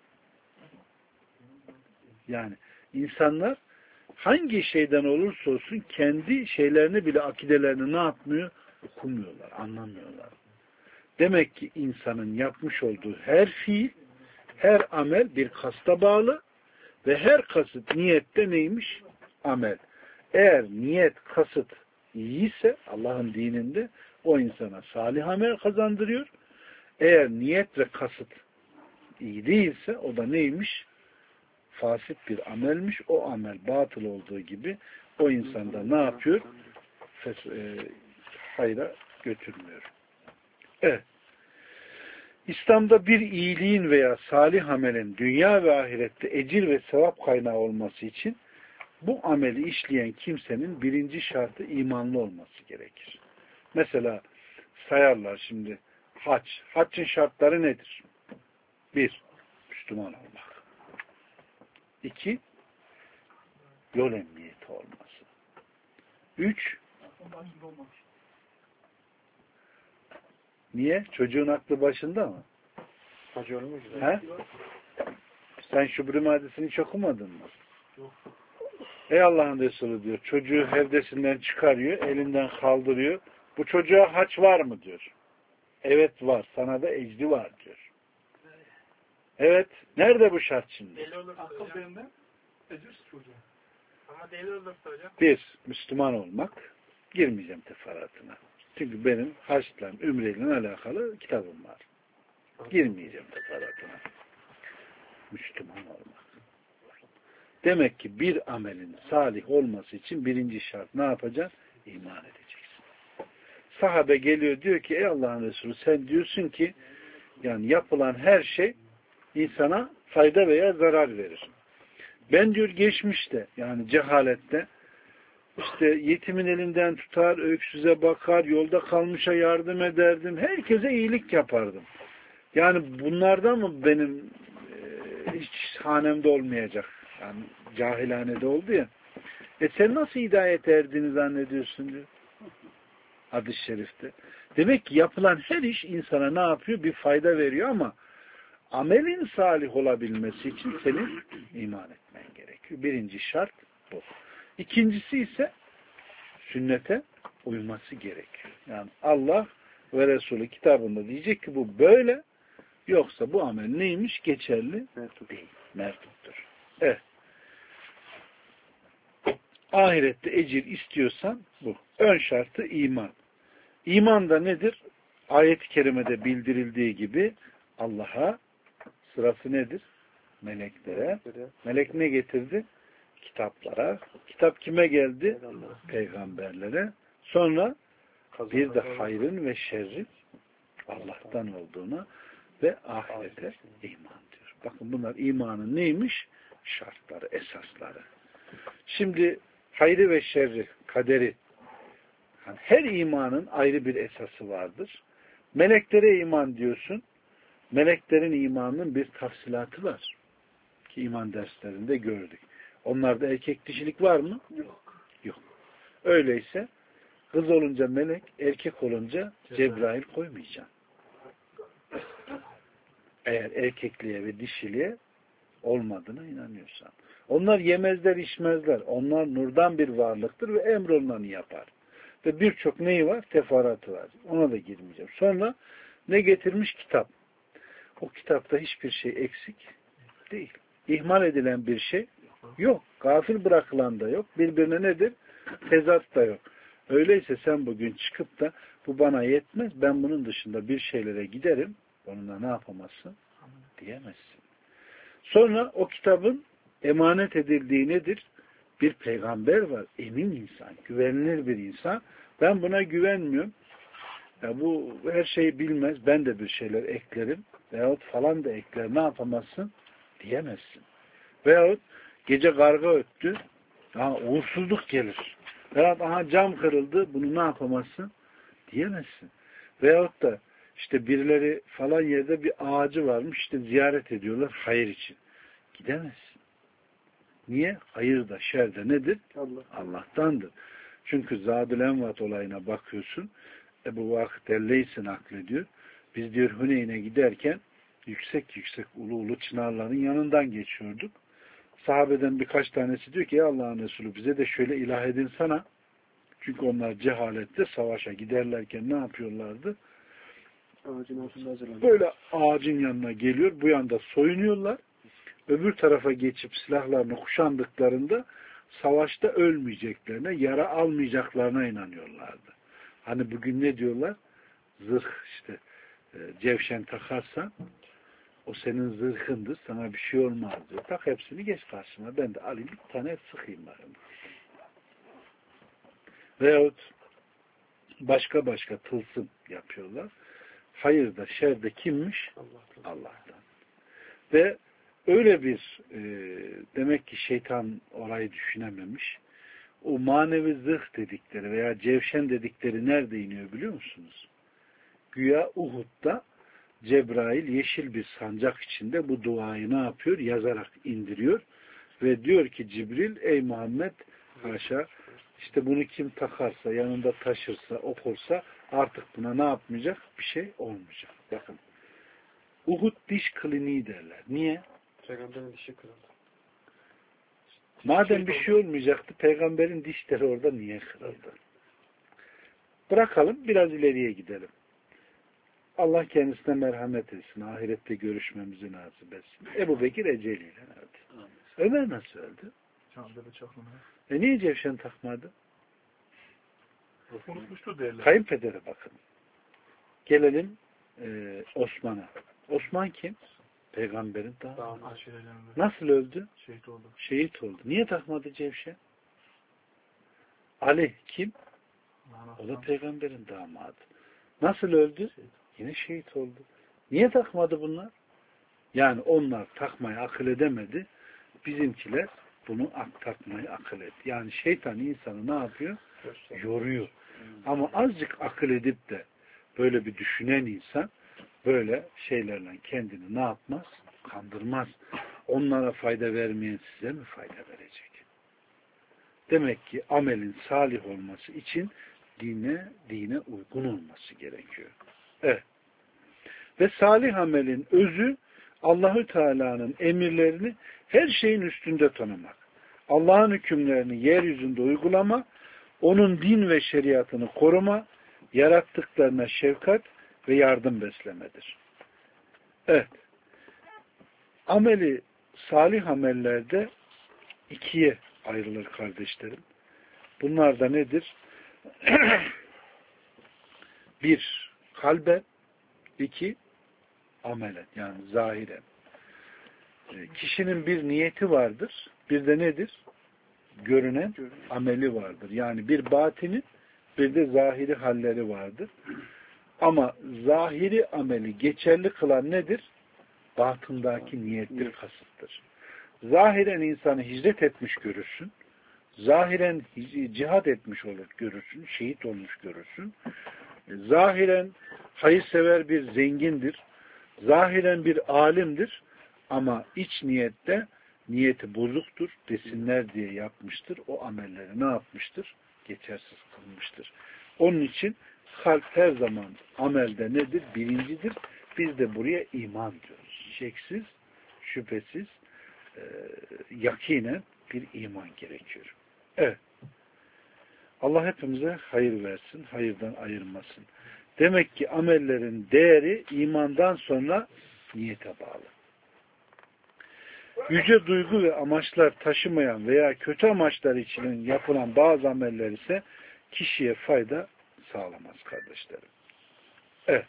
Yani insanlar hangi şeyden olursa olsun kendi şeylerini bile akidelerini ne yapmıyor? Okumuyorlar, anlamıyorlar. Demek ki insanın yapmış olduğu her fiil, her amel bir kasta bağlı ve her kasıt niyette neymiş? Amel. Eğer niyet, kasıt iyiyse Allah'ın dininde o insana salih amel kazandırıyor. Eğer niyet ve kasıt iyi değilse o da neymiş? Fasit bir amelmiş. O amel batıl olduğu gibi o insanda ne yapıyor? Hayra götürmüyor. Evet. İslam'da bir iyiliğin veya salih amelin dünya ve ahirette ecir ve sevap kaynağı olması için bu ameli işleyen kimsenin birinci şartı imanlı olması gerekir. Mesela sayarlar şimdi hac. Haccın şartları nedir? 1. Müslüman olmak. 2. Yol emniyeti olması. 3. Niye? Çocuğun aklı başında mı? He? Sen Şubri hadisini hiç okumadın mı? Yok. Ey Allah'ın Resulü diyor. Çocuğu hevdesinden çıkarıyor, elinden kaldırıyor. Bu çocuğa haç var mı diyor. Evet var. Sana da ecri var diyor. Evet. Nerede bu şart şimdi? Deli olursa hocam. Ecir çocuğa. Ama deli olursa hocam. 1. Müslüman olmak. Girmeyeceğim teferruatına. Çünkü benim haçla, ümreyle alakalı kitabım var. Girmeyeceğim teferruatına. Müslüman olmak. Demek ki bir amelin salih olması için birinci şart ne yapacaksın? İman edeceksin. Sahabe geliyor diyor ki ey Allah'ın Resulü sen diyorsun ki yani yapılan her şey insana fayda veya zarar verir. Ben diyor geçmişte yani cehalette işte yetimin elinden tutar, öksüze bakar, yolda kalmışa yardım ederdim. Herkese iyilik yapardım. Yani bunlardan mı benim hiç hanemde olmayacak? Yani cahilhanede oldu ya. Sen nasıl hidayet erdiğini zannediyorsun diyor. Hadis-i şerifte. Demek ki yapılan her iş insana ne yapıyor? Bir fayda veriyor ama amelin salih olabilmesi için senin iman etmen gerekiyor. Birinci şart bu. İkincisi ise sünnete uyması gerekiyor. Yani Allah ve Resulü kitabında diyecek ki bu böyle yoksa bu amel neymiş? Geçerli değil. Merduttur. Evet. Ahirette ecir istiyorsan bu. Ön şartı iman. İman da nedir? Ayet-i kerimede bildirildiği gibi Allah'a, sırası nedir? Meleklere. Melek ne getirdi? Kitaplara. Kitap kime geldi? Peygamberlere. Sonra bir de hayrın ve şerrin Allah'tan olduğuna ve ahirete iman diyor. Bakın bunlar imanın neymiş? Şartları, esasları. Şimdi hayrı ve şerri, kaderi, yani her imanın ayrı bir esası vardır. Meleklere iman diyorsun. Meleklerin imanının bir tafsilatı var. Ki iman derslerinde gördük. Onlarda erkek dişilik var mı? Yok. Yok. Öyleyse kız olunca melek, erkek olunca Cebrail koymayacaksın. Eğer erkekliğe ve dişiliğe olmadığına inanıyorsan. Onlar yemezler, içmezler. Onlar nurdan bir varlıktır ve emrolunanı yapar. Ve birçok neyi var? Teferruatı var. Ona da girmeyeceğim. Sonra ne getirmiş? Kitap. O kitapta hiçbir şey eksik değil. İhmal edilen bir şey yok. Gafil bırakılan da yok. Birbirine nedir? Tezat da yok. Öyleyse sen bugün çıkıp da bu bana yetmez, ben bunun dışında bir şeylere giderim, onunla ne yapamazsın? Diyemezsin. Sonra o kitabın emanet edildiği nedir? Bir peygamber var. Emin insan, güvenilir bir insan. Ben buna güvenmiyorum. Ya bu her şeyi bilmez. Ben de bir şeyler eklerim. Veyahut falan da ekler. Ne yapamazsın? Diyemezsin. Veyahut gece karga öttü. Ya uğursuzluk gelir. Veyahut aha cam kırıldı. Bunu ne yapamazsın? Diyemezsin. Veyahut da işte birileri falan yerde bir ağacı varmış. İşte ziyaret ediyorlar hayır için. Gidemezsin. Niye? Hayır da şer de nedir? Allah'tandır. Çünkü Zadül Envat olayına bakıyorsun. Ebu Vakit el-Leysi naklediyor. Biz diyor Hüneyn'e giderken yüksek yüksek ulu ulu çınarların yanından geçiyorduk. Sahabeden birkaç tanesi diyor ki ya Allah'ın Resulü bize de şöyle ilah edin sana. Çünkü onlar cehalette savaşa giderlerken ne yapıyorlardı? Böyle ağacın yanına geliyor. Bu yanda soyunuyorlar. Öbür tarafa geçip silahlarını kuşandıklarında savaşta ölmeyeceklerine, yara almayacaklarına inanıyorlardı. Hani bugün ne diyorlar? Zırh işte cevşen takarsan o senin zırhındır, sana bir şey olmaz diyor. Tak hepsini geç karşıma. Ben de alayım bir tane sıkayım bakayım. Veyahut başka tılsım yapıyorlar. Hayır da şer de kimmiş? Allah'tan. Ve öyle bir demek ki şeytan orayı düşünememiş. O manevi zırh dedikleri veya cevşen dedikleri nerede iniyor biliyor musunuz? Güya Uhud'da Cebrail yeşil bir sancak içinde bu duayı ne yapıyor? Yazarak indiriyor. Ve diyor ki Cibril ey Muhammed haşa işte bunu kim takarsa, yanında taşırsa, okursa artık buna ne yapmayacak? Bir şey olmayacak. Bakın. Uhud diş kliniği derler. Niye? Peygamberin dişi kırıldı. Madem bir şey olmayacaktı, peygamberin dişleri orada niye kırıldı? Bırakalım, biraz ileriye gidelim. Allah kendisine merhamet etsin, ahirette görüşmemizi nasip etsin. Ebu Bekir eceliyle öldü. Ömer nasıl öldü? Niye cevşen takmadı? Unutmuştu derler. Kayınpedere bakın. Gelelim Osman'a. Osman kim? Peygamberin damadı. Nasıl öldü? Şehit oldu. Niye takmadı cevşen? Ali kim? O da peygamberin damadı. Nasıl öldü? Yine şehit oldu. Niye takmadı bunlar? Yani onlar takmayı akıl edemedi. Bizimkiler bunu takmayı akıl etti. Yani şeytan insanı ne yapıyor? Yoruyor. Ama azıcık akıl edip de böyle bir düşünen insan böyle şeylerle kendini ne yapmaz? Kandırmaz. Onlara fayda vermeyen size mi fayda verecek? Demek ki amelin salih olması için dine uygun olması gerekiyor. Evet. Ve salih amelin özü Allahü Teala'nın emirlerini her şeyin üstünde tanımak. Allah'ın hükümlerini yeryüzünde uygulama, onun din ve şeriatını koruma, yarattıklarına şefkat ve yardım beslemedir. Evet. Ameli salih amellerde ikiye ayrılır kardeşlerim. Bunlar da nedir? Bir, kalben, iki, amelen yani zahiren. Kişinin bir niyeti vardır. Bir de nedir? Görünen ameli vardır. Yani bir batini bir de zahiri halleri vardır. Ama zahiri ameli geçerli kılan nedir? Batındaki niyettir, kasıttır. Zahiren insanı hicret etmiş görürsün. Zahiren cihad etmiş olur görürsün. Şehit olmuş görürsün. Zahiren hayırsever bir zengindir. Zahiren bir alimdir. Ama iç niyette niyeti bozuktur. Desinler diye yapmıştır. O amelleri ne yapmıştır? Geçersiz kılmıştır. Onun için kalp her zaman amelde nedir? Birincidir. Biz de buraya iman diyoruz. Şeksiz, şüphesiz, yakinen bir iman gerekiyor. Evet. Allah hepimize hayır versin, hayırdan ayırmasın. Demek ki amellerin değeri imandan sonra niyete bağlı. Yüce duygu ve amaçlar taşımayan veya kötü amaçlar için yapılan bazı ameller ise kişiye fayda sağlamaz kardeşlerim. Evet.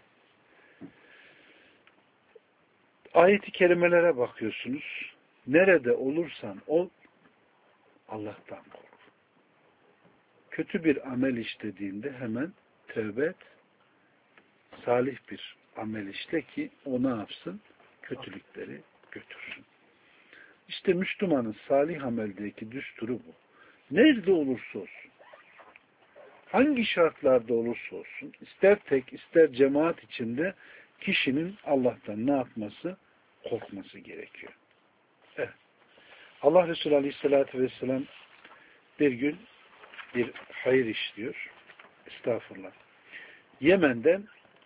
Ayet-i kerimelere bakıyorsunuz. Nerede olursan ol, Allah'tan kork. Kötü bir amel işlediğinde hemen tövbe et. Salih bir amel işle ki o ne yapsın? Kötülükleri götürsün. İşte Müslümanın salih ameldeki düsturu bu. Nerede olursa olsun, hangi şartlarda olursa olsun, ister tek ister cemaat içinde kişinin Allah'tan ne yapması? Korkması gerekiyor. Evet. Allah Resulü Aleyhisselatü Vesselam bir gün bir hayır işliyor. Estağfurullah. Yemen'den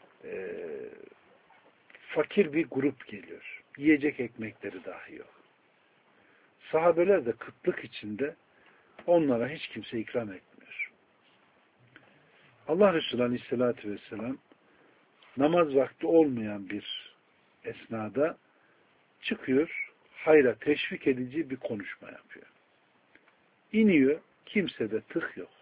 fakir bir grup geliyor. Yiyecek ekmekleri dahi yok. Sahabeler de kıtlık içinde onlara hiç kimse ikram etmiyor. Allah Resulü Aleyhisselatü Vesselam namaz vakti olmayan bir esnada çıkıyor, hayra teşvik edici bir konuşma yapıyor. İniyor, kimsede tık yok.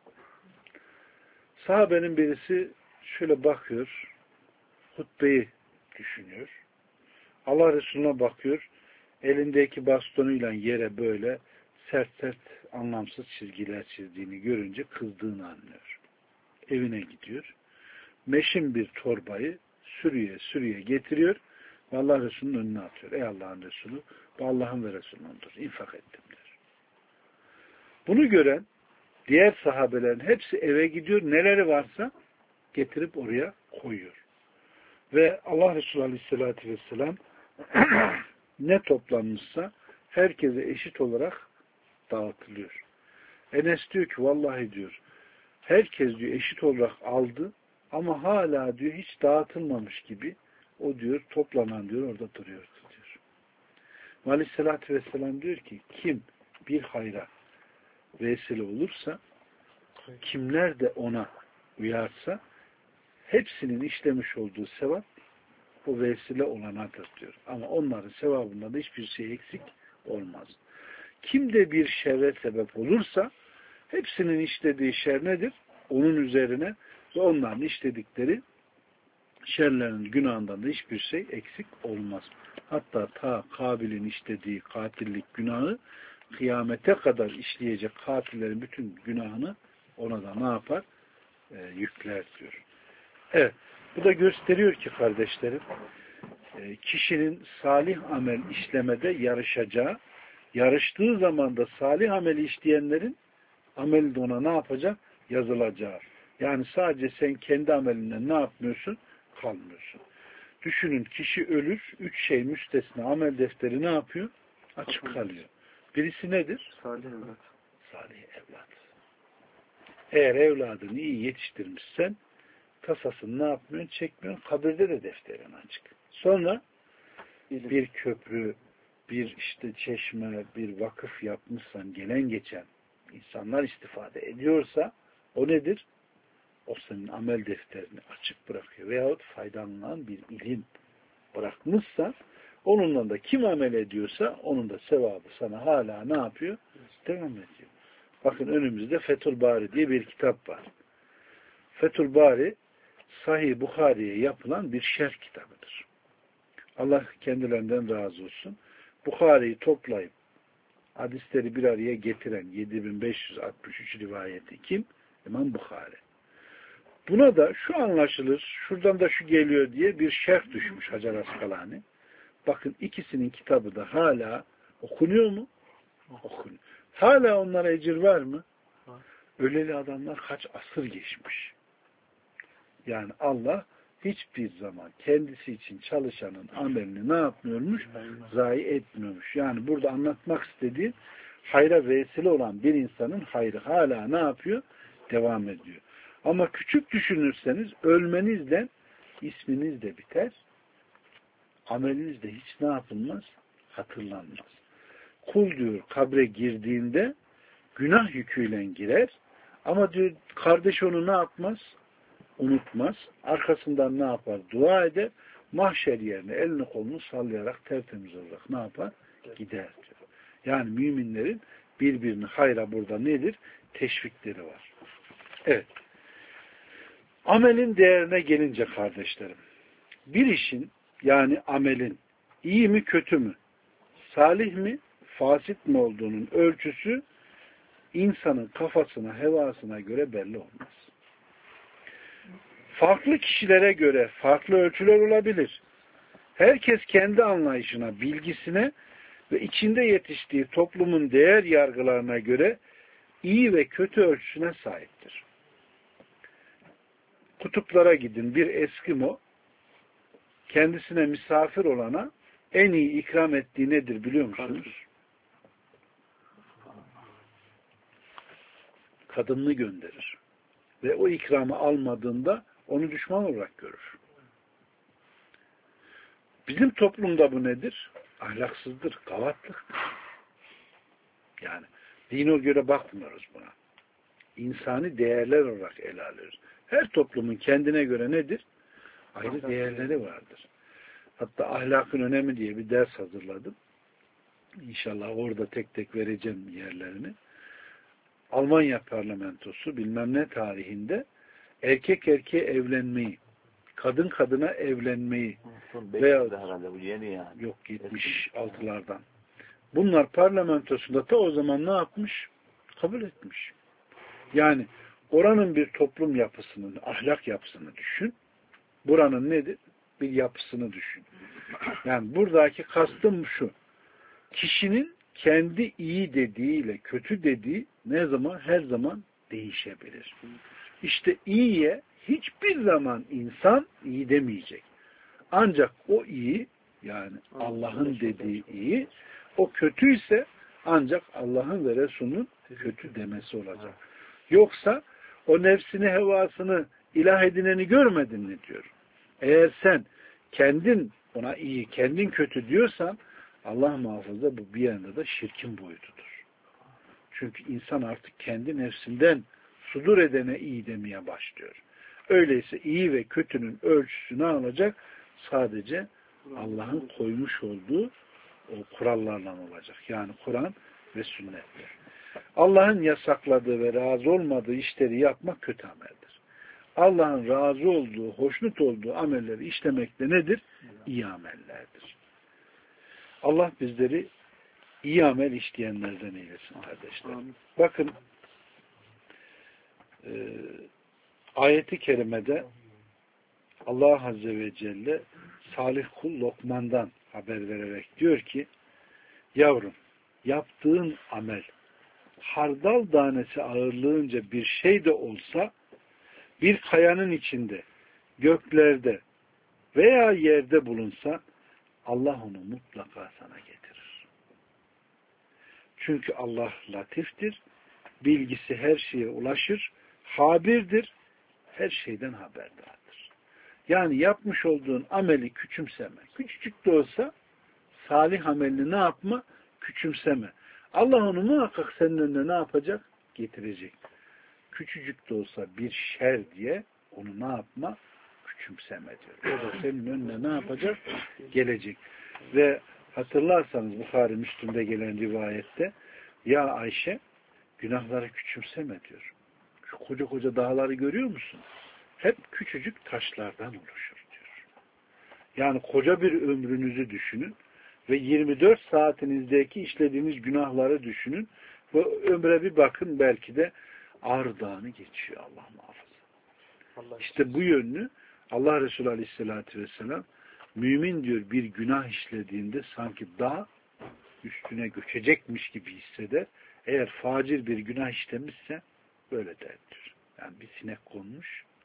Sahabenin birisi şöyle bakıyor, hutbeyi düşünüyor. Allah Resulüne bakıyor, elindeki bastonuyla yere böyle sert sert anlamsız çizgiler çizdiğini görünce kızdığını anlıyor. Evine gidiyor. Meşin bir torbayı sürüye getiriyor ve Allah Resulü'nün önüne atıyor. Ey Allah'ın Resulü, bu Allah'ın ve Resulü'nündür. İnfak ettim der. Bunu gören diğer sahabelerin hepsi eve gidiyor. Neleri varsa getirip oraya koyuyor. Ve Allah Resulü Aleyhisselatü Vesselam ne toplanmışsa herkese eşit olarak dağıtılıyor. Enes diyor ki vallahi diyor herkes diyor eşit olarak aldı ama hala diyor hiç dağıtılmamış gibi o diyor toplanan diyor orada duruyor diyor. Aleyhisselatü Vesselam diyor ki kim bir hayra vesile olursa kimler de ona uyarsa hepsinin işlemiş olduğu sevap o vesile olanadır diyor. Ama onların sevabında da hiçbir şey eksik olmaz. Kim de bir şerre sebep olursa hepsinin işlediği şer nedir? Onun üzerine ve onların işledikleri şerlerin günahından da hiçbir şey eksik olmaz. Hatta ta Kabil'in işlediği katillik günahı kıyamete kadar işleyecek katillerin bütün günahını ona da ne yapar? Yükler diyor. Evet. Bu da gösteriyor ki kardeşlerim kişinin salih amel işlemede yarışacağı, yarıştığı zaman da salih ameli işleyenlerin ameli de ona ne yapacak? Yazılacağı. Yani sadece sen kendi amelinden ne yapmıyorsun? Kalmıyorsun. Düşünün kişi ölür, 3 şey müstesna amel defteri ne yapıyor? Açık kalıyor. Birisi nedir? Salih evlat. Salih evlat. Eğer evladını iyi yetiştirmişsen kasasını ne yapmıyorsun? Çekmiyorsun. Kabirde de defterin açık. Sonra bir köprü, bir işte çeşme, bir vakıf yapmışsan gelen geçen insanlar istifade ediyorsa o nedir? O senin amel defterini açık bırakıyor. Veyahut faydalanan bir ilim bırakmışsa onunla da kim amel ediyorsa onun da sevabı sana hala ne yapıyor? Devam ediyor. Bakın önümüzde Fethül Bari diye bir kitap var. Fethül Bari Sahih Bukhari'ye yapılan bir şerh kitabıdır. Allah kendilerinden razı olsun. Bukhari'yi toplayıp hadisleri bir araya getiren 7563 rivayeti kim? İmam Bukhari. Buna da şu anlaşılır, şuradan da şu geliyor diye bir şerh düşmüş Hacer Askalani. Bakın ikisinin kitabı da hala okunuyor mu? Okunuyor. Hala onlara ecir var mı? Öleli adamlar kaç asır geçmiş. Yani Allah hiçbir zaman kendisi için çalışanın amelini ne yapmıyormuş? Zayi etmiyormuş. Yani burada anlatmak istediğim hayra vesile olan bir insanın hayrı hala ne yapıyor? Devam ediyor. Ama küçük düşünürseniz ölmenizle isminiz de biter. Ameliniz de hiç ne yapılmaz? Hatırlanmaz. Kul diyor kabre girdiğinde günah yüküyle girer. Ama diyor kardeş onu ne yapmaz? Unutmaz. Arkasından ne yapar? Dua eder. Mahşer yerine elini kolunu sallayarak tertemiz olarak ne yapar? Gider diyor. Yani müminlerin birbirini hayra burada nedir? Teşvikleri var. Evet. Amelin değerine gelince kardeşlerim, bir işin yani amelin iyi mi kötü mü, salih mi, fasit mi olduğunun ölçüsü insanın kafasına, hevasına göre belli olmaz. Farklı kişilere göre farklı ölçüler olabilir. Herkes kendi anlayışına, bilgisine ve içinde yetiştiği toplumun değer yargılarına göre iyi ve kötü ölçüsüne sahiptir. Kutuplara gidin, bir Eskimo kendisine misafir olana en iyi ikram ettiği nedir biliyor musunuz? Kadınını gönderir. Ve o ikramı almadığında onu düşman olarak görür. Bizim toplumda bu nedir? Ahlaksızdır, gavatlıktır. Yani dine göre bakmıyoruz buna. İnsani değerler olarak ele alıyoruz. Her toplumun kendine göre nedir? Ayrı değerleri vardır. Hatta ahlakın önemi diye bir ders hazırladım. İnşallah orada tek tek vereceğim yerlerini. Almanya parlamentosu bilmem ne tarihinde erkek erkeğe evlenmeyi, kadın kadına evlenmeyi veya yok 76'lardan. Bunlar parlamentosunda da o zaman ne yapmış? Kabul etmiş. Yani oranın bir toplum yapısını, ahlak yapısını düşün. Buranın nedir? Bir yapısını düşün. Yani buradaki kastım şu. Kişinin kendi iyi dediğiyle kötü dediği ne zaman? Her zaman değişebilir. İşte iyiye hiçbir zaman insan iyi demeyecek. Ancak o iyi, yani Allah'ın dediği iyi, o kötüyse ancak Allah'ın ve Resul'ün kötü demesi olacak. Yoksa o nefsini, hevasını ilah edineni görmedin mi diyor. Eğer sen kendin ona iyi, kendin kötü diyorsan Allah muhafaza bu bir yanda da şirkin boyutudur. Çünkü insan artık kendi nefsinden sudur edene iyi demeye başlıyor. Öyleyse iyi ve kötünün ölçüsü ne olacak? Sadece Allah'ın koymuş olduğu o kurallarla olacak. Yani Kur'an ve sünnettir. Allah'ın yasakladığı ve razı olmadığı işleri yapmak kötü ameldir. Allah'ın razı olduğu, hoşnut olduğu amelleri işlemek de nedir? İyi amellerdir. Allah bizleri iyi amel işleyenlerden eylesin kardeşler. Bakın ayeti kerimede Allah Azze ve Celle salih kul Lokman'dan haber vererek diyor ki yavrum yaptığın amel hardal tanesi ağırlığınca bir şey de olsa bir kayanın içinde, göklerde veya yerde bulunsa Allah onu mutlaka sana getirir. Çünkü Allah latiftir, bilgisi her şeye ulaşır, habirdir, her şeyden haberdardır. Yani yapmış olduğun ameli küçümseme. Küçücük de olsa salih amelini ne yapma? Küçümseme. Allah onu muhakkak senin önüne ne yapacak? Getirecek. Küçücük de olsa bir şer diye onu ne yapma? Küçümseme diyor. O da senin önüne ne yapacak? Gelecek. Ve hatırlarsanız Bukhari Müslüm'de gelen rivayette ya Ayşe günahları küçümseme diyor. Şu koca koca dağları görüyor musun? Hep küçücük taşlardan oluşur diyor. Yani koca bir ömrünüzü düşünün ve 24 saatinizdeki işlediğiniz günahları düşünün ve ömre bir bakın belki de Ağrı Dağı'nı geçiyor Allah muhafaza. İşte bu yönlü Allah Resulü Aleyhisselatü Vesselam mümin diyor bir günah işlediğinde sanki dağ üstüne göçecekmiş gibi hisseder. Eğer facir bir günah işlemişse böyle der diyor. Yani bir sinek konmuş.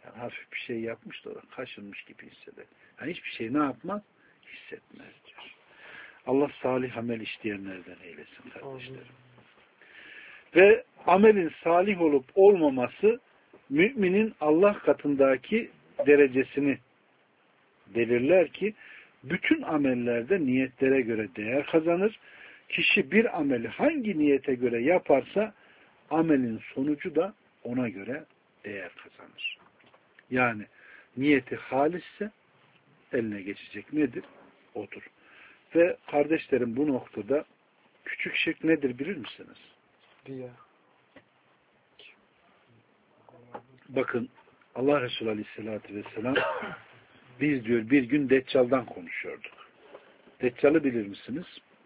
Yani hafif bir şey yapmış da kaşınmış gibi hisseder. Yani hiçbir şey ne yapmaz? Hissetmez diyor. Allah salih amel işleyenlerden eylesin kardeşlerim. Ve amelin salih olup olmaması müminin Allah katındaki derecesini belirler ki bütün amellerde niyetlere göre değer kazanır. Kişi bir ameli hangi niyete göre yaparsa amelin sonucu da ona göre değer kazanır. Yani niyeti halisse eline geçecek nedir? Odur. Ve kardeşlerim bu noktada küçük şirk nedir bilir misiniz? Riya. Bakın Allah Resulü Aleyhisselatü Vesselam biz diyor bir gün Deccal'dan konuşuyorduk. Deccal'ı bilir misiniz?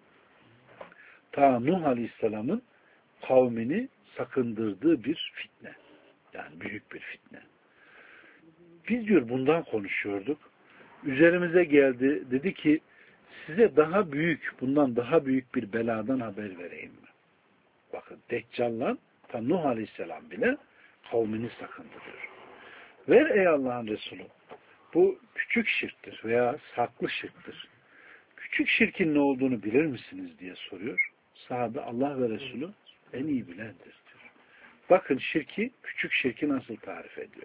Ta Nuh Aleyhisselam'ın kavmini sakındırdığı bir fitne. Yani büyük bir fitne. Biz diyor bundan konuşuyorduk. Üzerimize geldi. Dedi ki size daha büyük, bundan daha büyük bir beladan haber vereyim mi? Bakın Deccal'la ta Nuh Aleyhisselam bile kavmini sakındırıyor. Ver ey Allah'ın Resulü. Bu küçük şirktir veya saklı şirktir. Küçük şirkin ne olduğunu bilir misiniz diye soruyor. Sahabe Allah ve Resulü en iyi bilendir diyor. Bakın küçük şirki nasıl tarif ediyor.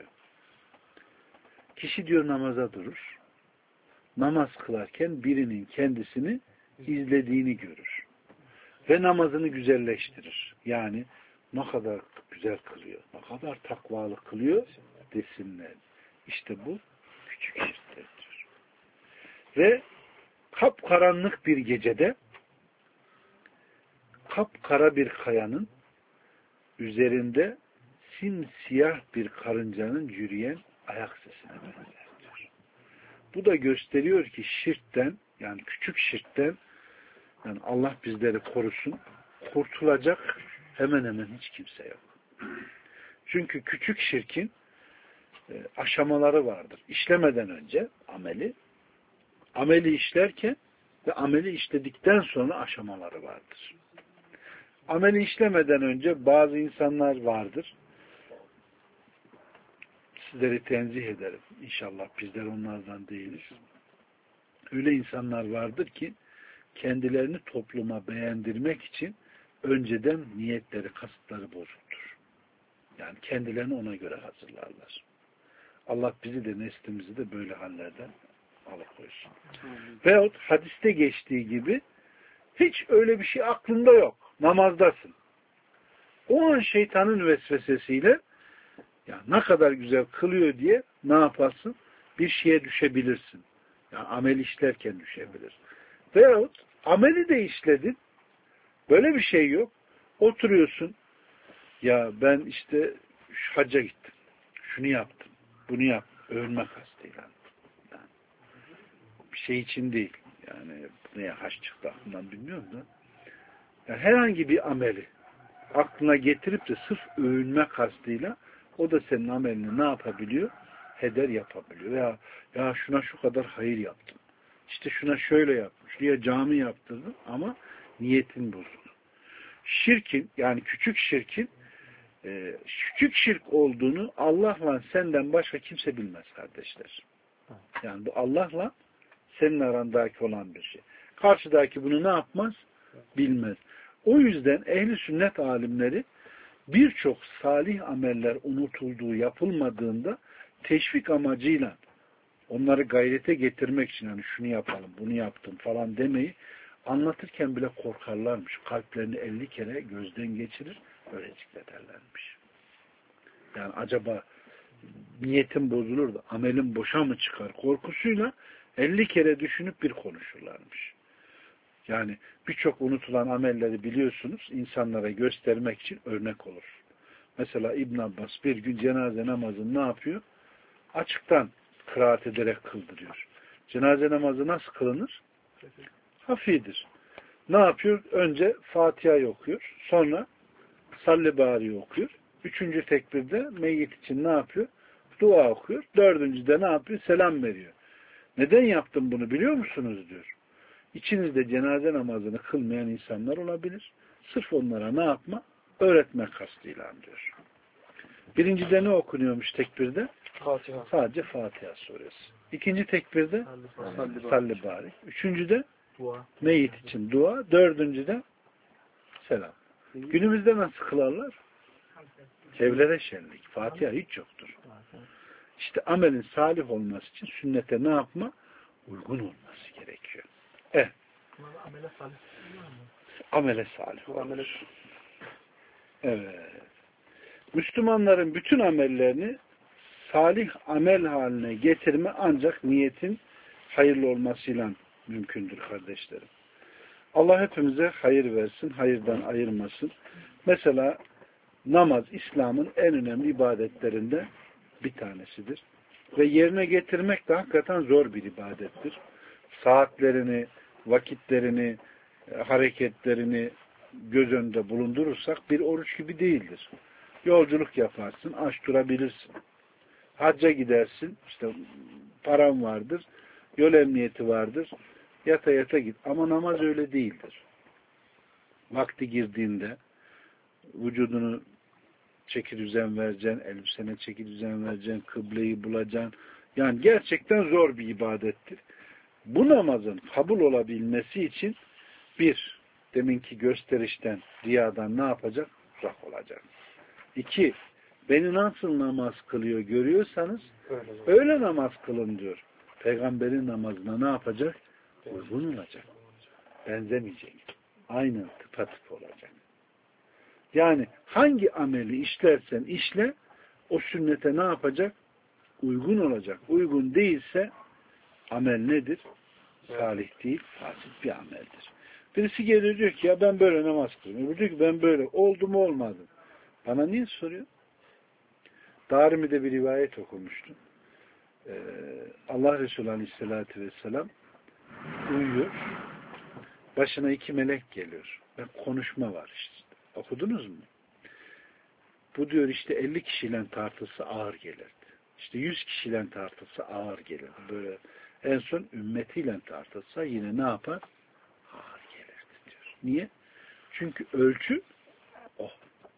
Kişi diyor namaza durur. Namaz kılarken birinin kendisini izlediğini görür. Ve namazını güzelleştirir. Yani ne kadar güzel kılıyor, ne kadar takvalı kılıyor desinler. İşte bu küçük şirktir diyor. Ve kapkaranlık bir gecede kapkara bir kayanın üzerinde simsiyah bir karıncanın yürüyen ayak sesine benzer diyor. Bu da gösteriyor ki şirkten, yani küçük şirkten, yani Allah bizleri korusun, kurtulacak hemen hemen hiç kimse yok. Çünkü küçük şirkin aşamaları vardır. İşlemeden önce ameli işlerken ve ameli işledikten sonra aşamaları vardır. Ameli işlemeden önce bazı insanlar vardır. Sizleri tenzih ederim. İnşallah bizler onlardan değiliz. Öyle insanlar vardır ki kendilerini topluma beğendirmek için önceden niyetleri, kasıtları bozuktur. Yani kendilerini ona göre hazırlarlar. Allah bizi de neslimizi de böyle hallerden alıkoysun. Veyahut hadiste geçtiği gibi hiç öyle bir şey aklında yok. Namazdasın. O an şeytanın vesvesesiyle ya ne kadar güzel kılıyor diye ne yaparsın? Bir şeye düşebilirsin. Yani amel işlerken düşebilir. Veyahut ameli de işledin. Böyle bir şey yok. Oturuyorsun. Ya ben işte hacca gittim. Şunu yaptım. Bunu yaptım. Övünme kastıyla. Yani bir şey için değil. Yani neye haç çıktı aklımdan bilmiyorum da. Yani herhangi bir ameli aklına getirip de sırf övünme kastıyla o da senin amelini ne yapabiliyor? Heder yapabiliyor. Ya şuna şu kadar hayır yaptım. İşte şuna şöyle yapmış. Şuraya cami yaptırdım ama niyetin bozuldu. Şirkin, yani küçük şirkin küçük şirk olduğunu Allah'la senden başka kimse bilmez kardeşler. Yani bu Allah'la senin arandaki olan bir şey. Karşıdaki bunu ne yapmaz? Bilmez. O yüzden ehli sünnet alimleri birçok salih ameller unutulduğu, yapılmadığında teşvik amacıyla onları gayrete getirmek için hani şunu yapalım, bunu yaptım falan demeyi anlatırken bile korkarlarmış. Kalplerini 50 kere gözden geçirir, öyle zikrederlermiş. Yani acaba niyetim bozulur da amelim boşa mı çıkar korkusuyla 50 kere düşünüp bir konuşurlarmış. Yani birçok unutulan amelleri biliyorsunuz insanlara göstermek için örnek olur. Mesela İbn Abbas bir gün cenaze namazını ne yapıyor? Açıktan kıraat ederek kıldırıyor. Cenaze namazı nasıl kılınır? Hafidir. Ne yapıyor? Önce Fatiha'yı okuyor. Sonra Salli Bari okuyor. Üçüncü tekbirde meyyit için ne yapıyor? Dua okuyor. Dördüncüde ne yapıyor? Selam veriyor. Neden yaptım bunu biliyor musunuz diyor. İçinizde cenaze namazını kılmayan insanlar olabilir. Sırf onlara ne yapma? Öğretmek kastıyla diyor. Birincide ne okunuyormuş tekbirde? Fatiha. Sadece Fatiha suresi. İkinci tekbirde salli barik. Üçüncüde Dua. meyit için dua. Dördüncüde selam. Günümüzde nasıl kılarlar? Evlere şenlik. Fatiha hiç yoktur. İşte amelin salih olması için sünnete ne yapma? Uygun olması gerekiyor. Amele salih. Amele salih olur. Evet. Müslümanların bütün amellerini salih amel haline getirme ancak niyetin hayırlı olmasıyla mümkündür kardeşlerim. Allah hepimize hayır versin, hayırdan ayırmasın. Mesela namaz İslam'ın en önemli ibadetlerinden bir tanesidir. Ve yerine getirmek de hakikaten zor bir ibadettir. Saatlerini, vakitlerini, hareketlerini göz önünde bulundurursak bir oruç gibi değildir. Yolculuk yaparsın, aç durabilirsin. Hacca gidersin, işte param vardır, yol emniyeti vardır, yata yata git. Ama namaz öyle değildir. Vakti girdiğinde vücudunu çeki düzen vereceksin, elbisene çeki düzen vereceksin, kıbleyi bulacaksın. Yani gerçekten zor bir ibadettir. Bu namazın kabul olabilmesi için bir, deminki gösterişten, riyadan ne yapacak? Uzak olacak. İki, beni nasıl namaz kılıyor görüyorsanız öyle namaz kılın diyor. Peygamberin namazına ne yapacak? Uygun olacak. Benzemeyecek. Aynen tıpatıp olacak. Yani hangi ameli işlersen işle o sünnete ne yapacak? Uygun olacak. Uygun değilse amel nedir? Salih değil, fasit bir ameldir. Birisi geliyor diyor ki ya ben böyle namaz kılıyorum. Öbürü diyor ki ben böyle. Oldu mu olmadı. Bana niye soruyor? Darimi'de bir rivayet okumuştum. Allah Resulü Aleyhisselatü Vesselam uyuyor. Başına iki melek geliyor. Ve konuşma var işte. Okudunuz mu? Bu diyor işte 50 kişiyle tartılsa ağır gelirdi. İşte 100 kişiyle tartılsa ağır gelirdi. Böyle en son ümmetiyle tartılsa yine ne yapar? Ağır gelirdi diyor. Niye? Çünkü ölçü o.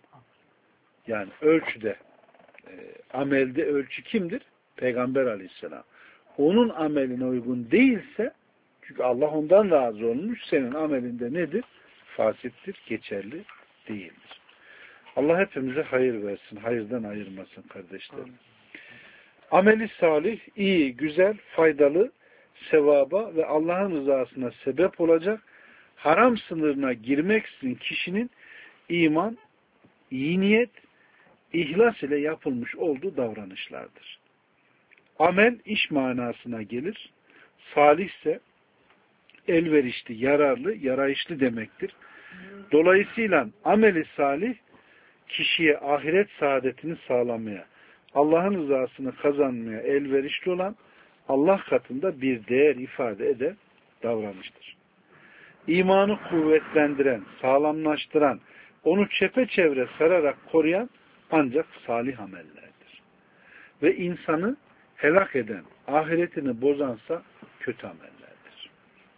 Yani ölçüde amelde ölçü kimdir? Peygamber Aleyhisselam. Onun ameline uygun değilse çünkü Allah ondan razı olmuş senin amelinde nedir? Fasittir, geçerli değildir. Allah hepimize hayır versin, hayırdan ayırmasın kardeşlerim. Ameli salih, iyi, güzel, faydalı, sevaba ve Allah'ın rızasına sebep olacak, haram sınırına girmeksizin kişinin iman, iyi niyet, ihlas ile yapılmış olduğu davranışlardır. Amel iş manasına gelir. Salih ise elverişli, yararlı, yarayışlı demektir. Dolayısıyla ameli salih kişiye ahiret saadetini sağlamaya, Allah'ın rızasını kazanmaya elverişli olan Allah katında bir değer ifade eden davranıştır. İmanı kuvvetlendiren, sağlamlaştıran, onu çepeçevre sararak koruyan ancak salih amellerdir. Ve insanı helak eden, ahiretini bozansa kötü amellerdir.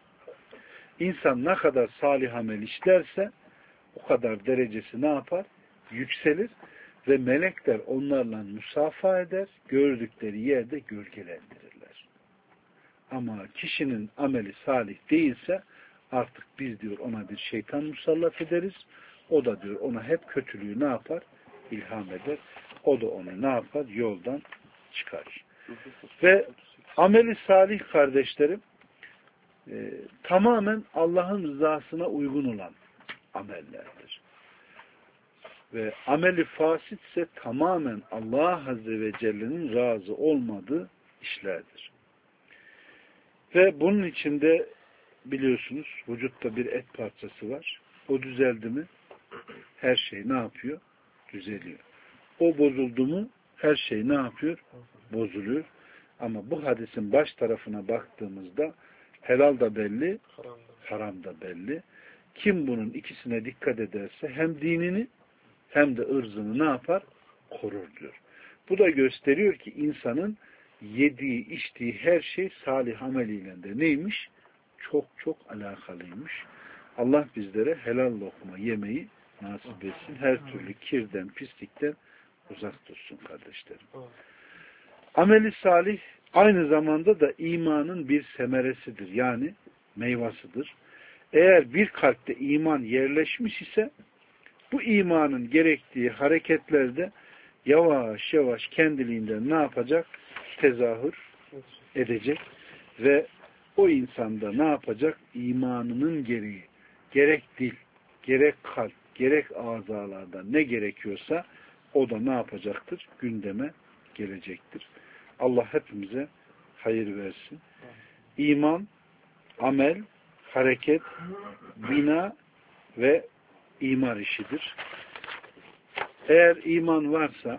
İnsan ne kadar salih amel işlerse o kadar derecesi ne yapar? Yükselir ve melekler onlarla musafa eder, gördükleri yerde gölgelendirirler. Ama kişinin ameli salih değilse artık biz diyor ona bir şeytan musallat ederiz. O da diyor ona hep kötülüğü ne yapar? İlham eder. O da onu ne yapar? Yoldan çıkarır. Ve ameli salih kardeşlerim tamamen Allah'ın rızasına uygun olan amellerdir. Ve ameli fasit ise tamamen Allah Azze ve Celle'nin razı olmadığı işlerdir. Ve bunun içinde biliyorsunuz vücutta bir et parçası var. O düzeldi mi her şey ne yapıyor? Düzeliyor. O bozuldu mu her şey ne yapıyor? Bozuluyor. Ama bu hadisin baş tarafına baktığımızda helal da belli, haram da belli. Kim bunun ikisine dikkat ederse hem dinini hem de ırzını ne yapar? Korur diyor. Bu da gösteriyor ki insanın yediği, içtiği her şey salih ameliyle de neymiş? Çok çok alakalıymış. Allah bizlere helal lokma yemeyi nasip etsin. Her türlü kirden, pislikten uzak dursun kardeşlerim. Ameli salih aynı zamanda da imanın bir semeresidir. Yani meyvasıdır. Eğer bir kalpte iman yerleşmiş ise bu imanın gerektiği hareketlerde yavaş yavaş kendiliğinden ne yapacak? Tezahür edecek ve o insanda ne yapacak? İmanının gereği gerek dil, gerek kalp, gerek azalarda ne gerekiyorsa o da ne yapacaktır? Gündeme gelecektir. Allah hepimize hayır versin. İman, amel, hareket, bina ve imar işidir. Eğer iman varsa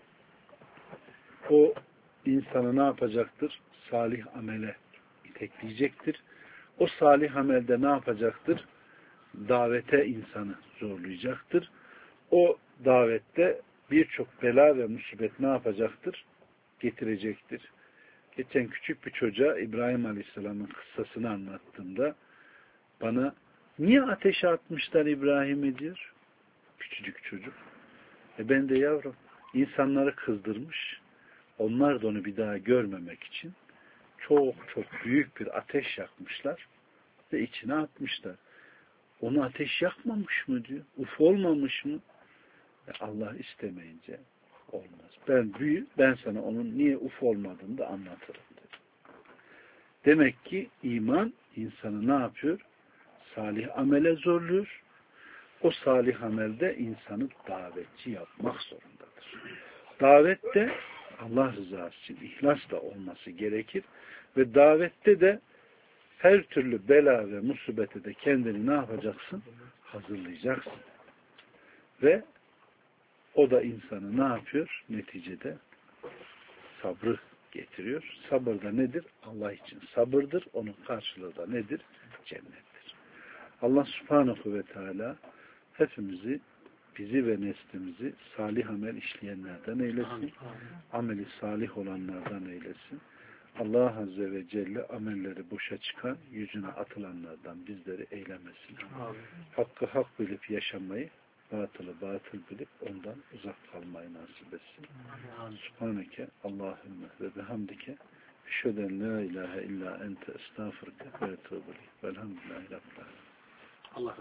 o insanı ne yapacaktır? Salih amele itekleyecektir. O salih amelde ne yapacaktır? Davete insanı zorlayacaktır. O davette birçok bela ve musibet ne yapacaktır? Getirecektir. Geçen küçük bir çocuğa İbrahim Aleyhisselam'ın kıssasını anlattığımda bana niye ateşe atmışlar İbrahim'i diyor. Küçücük çocuk. Ben de yavrum insanları kızdırmış. Onlar da onu bir daha görmemek için çok çok büyük bir ateş yakmışlar ve içine atmışlar. Onu ateş yakmamış mı diyor. Uf olmamış mı? Allah istemeyince olmaz. Ben sana onun niye uf olmadığını da anlatırım dedi. Demek ki iman insanı ne yapıyor? Salih amele zorluyor. O salih amelde insanı davetçi yapmak zorundadır. Davette Allah rızası için ihlasla olması gerekir ve davette de her türlü bela ve musibete de kendini ne yapacaksın? Hazırlayacaksın. Ve o da insanı ne yapıyor? Neticede sabrı getiriyor. Sabır da nedir? Allah için sabırdır. Onun karşılığı da nedir? Cennettir. Allah subhanahu ve teala hepimizi, bizi ve neslimizi salih amel işleyenlerden eylesin. Ameli salih olanlardan eylesin. Allah Azze ve Celle amelleri boşa çıkan, yüzüne atılanlardan bizleri eylemesin. Hakkı hak bilip yaşamayı, batılı batıl bilip ondan uzak kalmayı nasip etsin. Subhaneke Allahümme ve bihamdike eşheden la ilahe illa ente estağfurke ve etûbü ileyk. Velhamdülillahi Rabbil âlemin.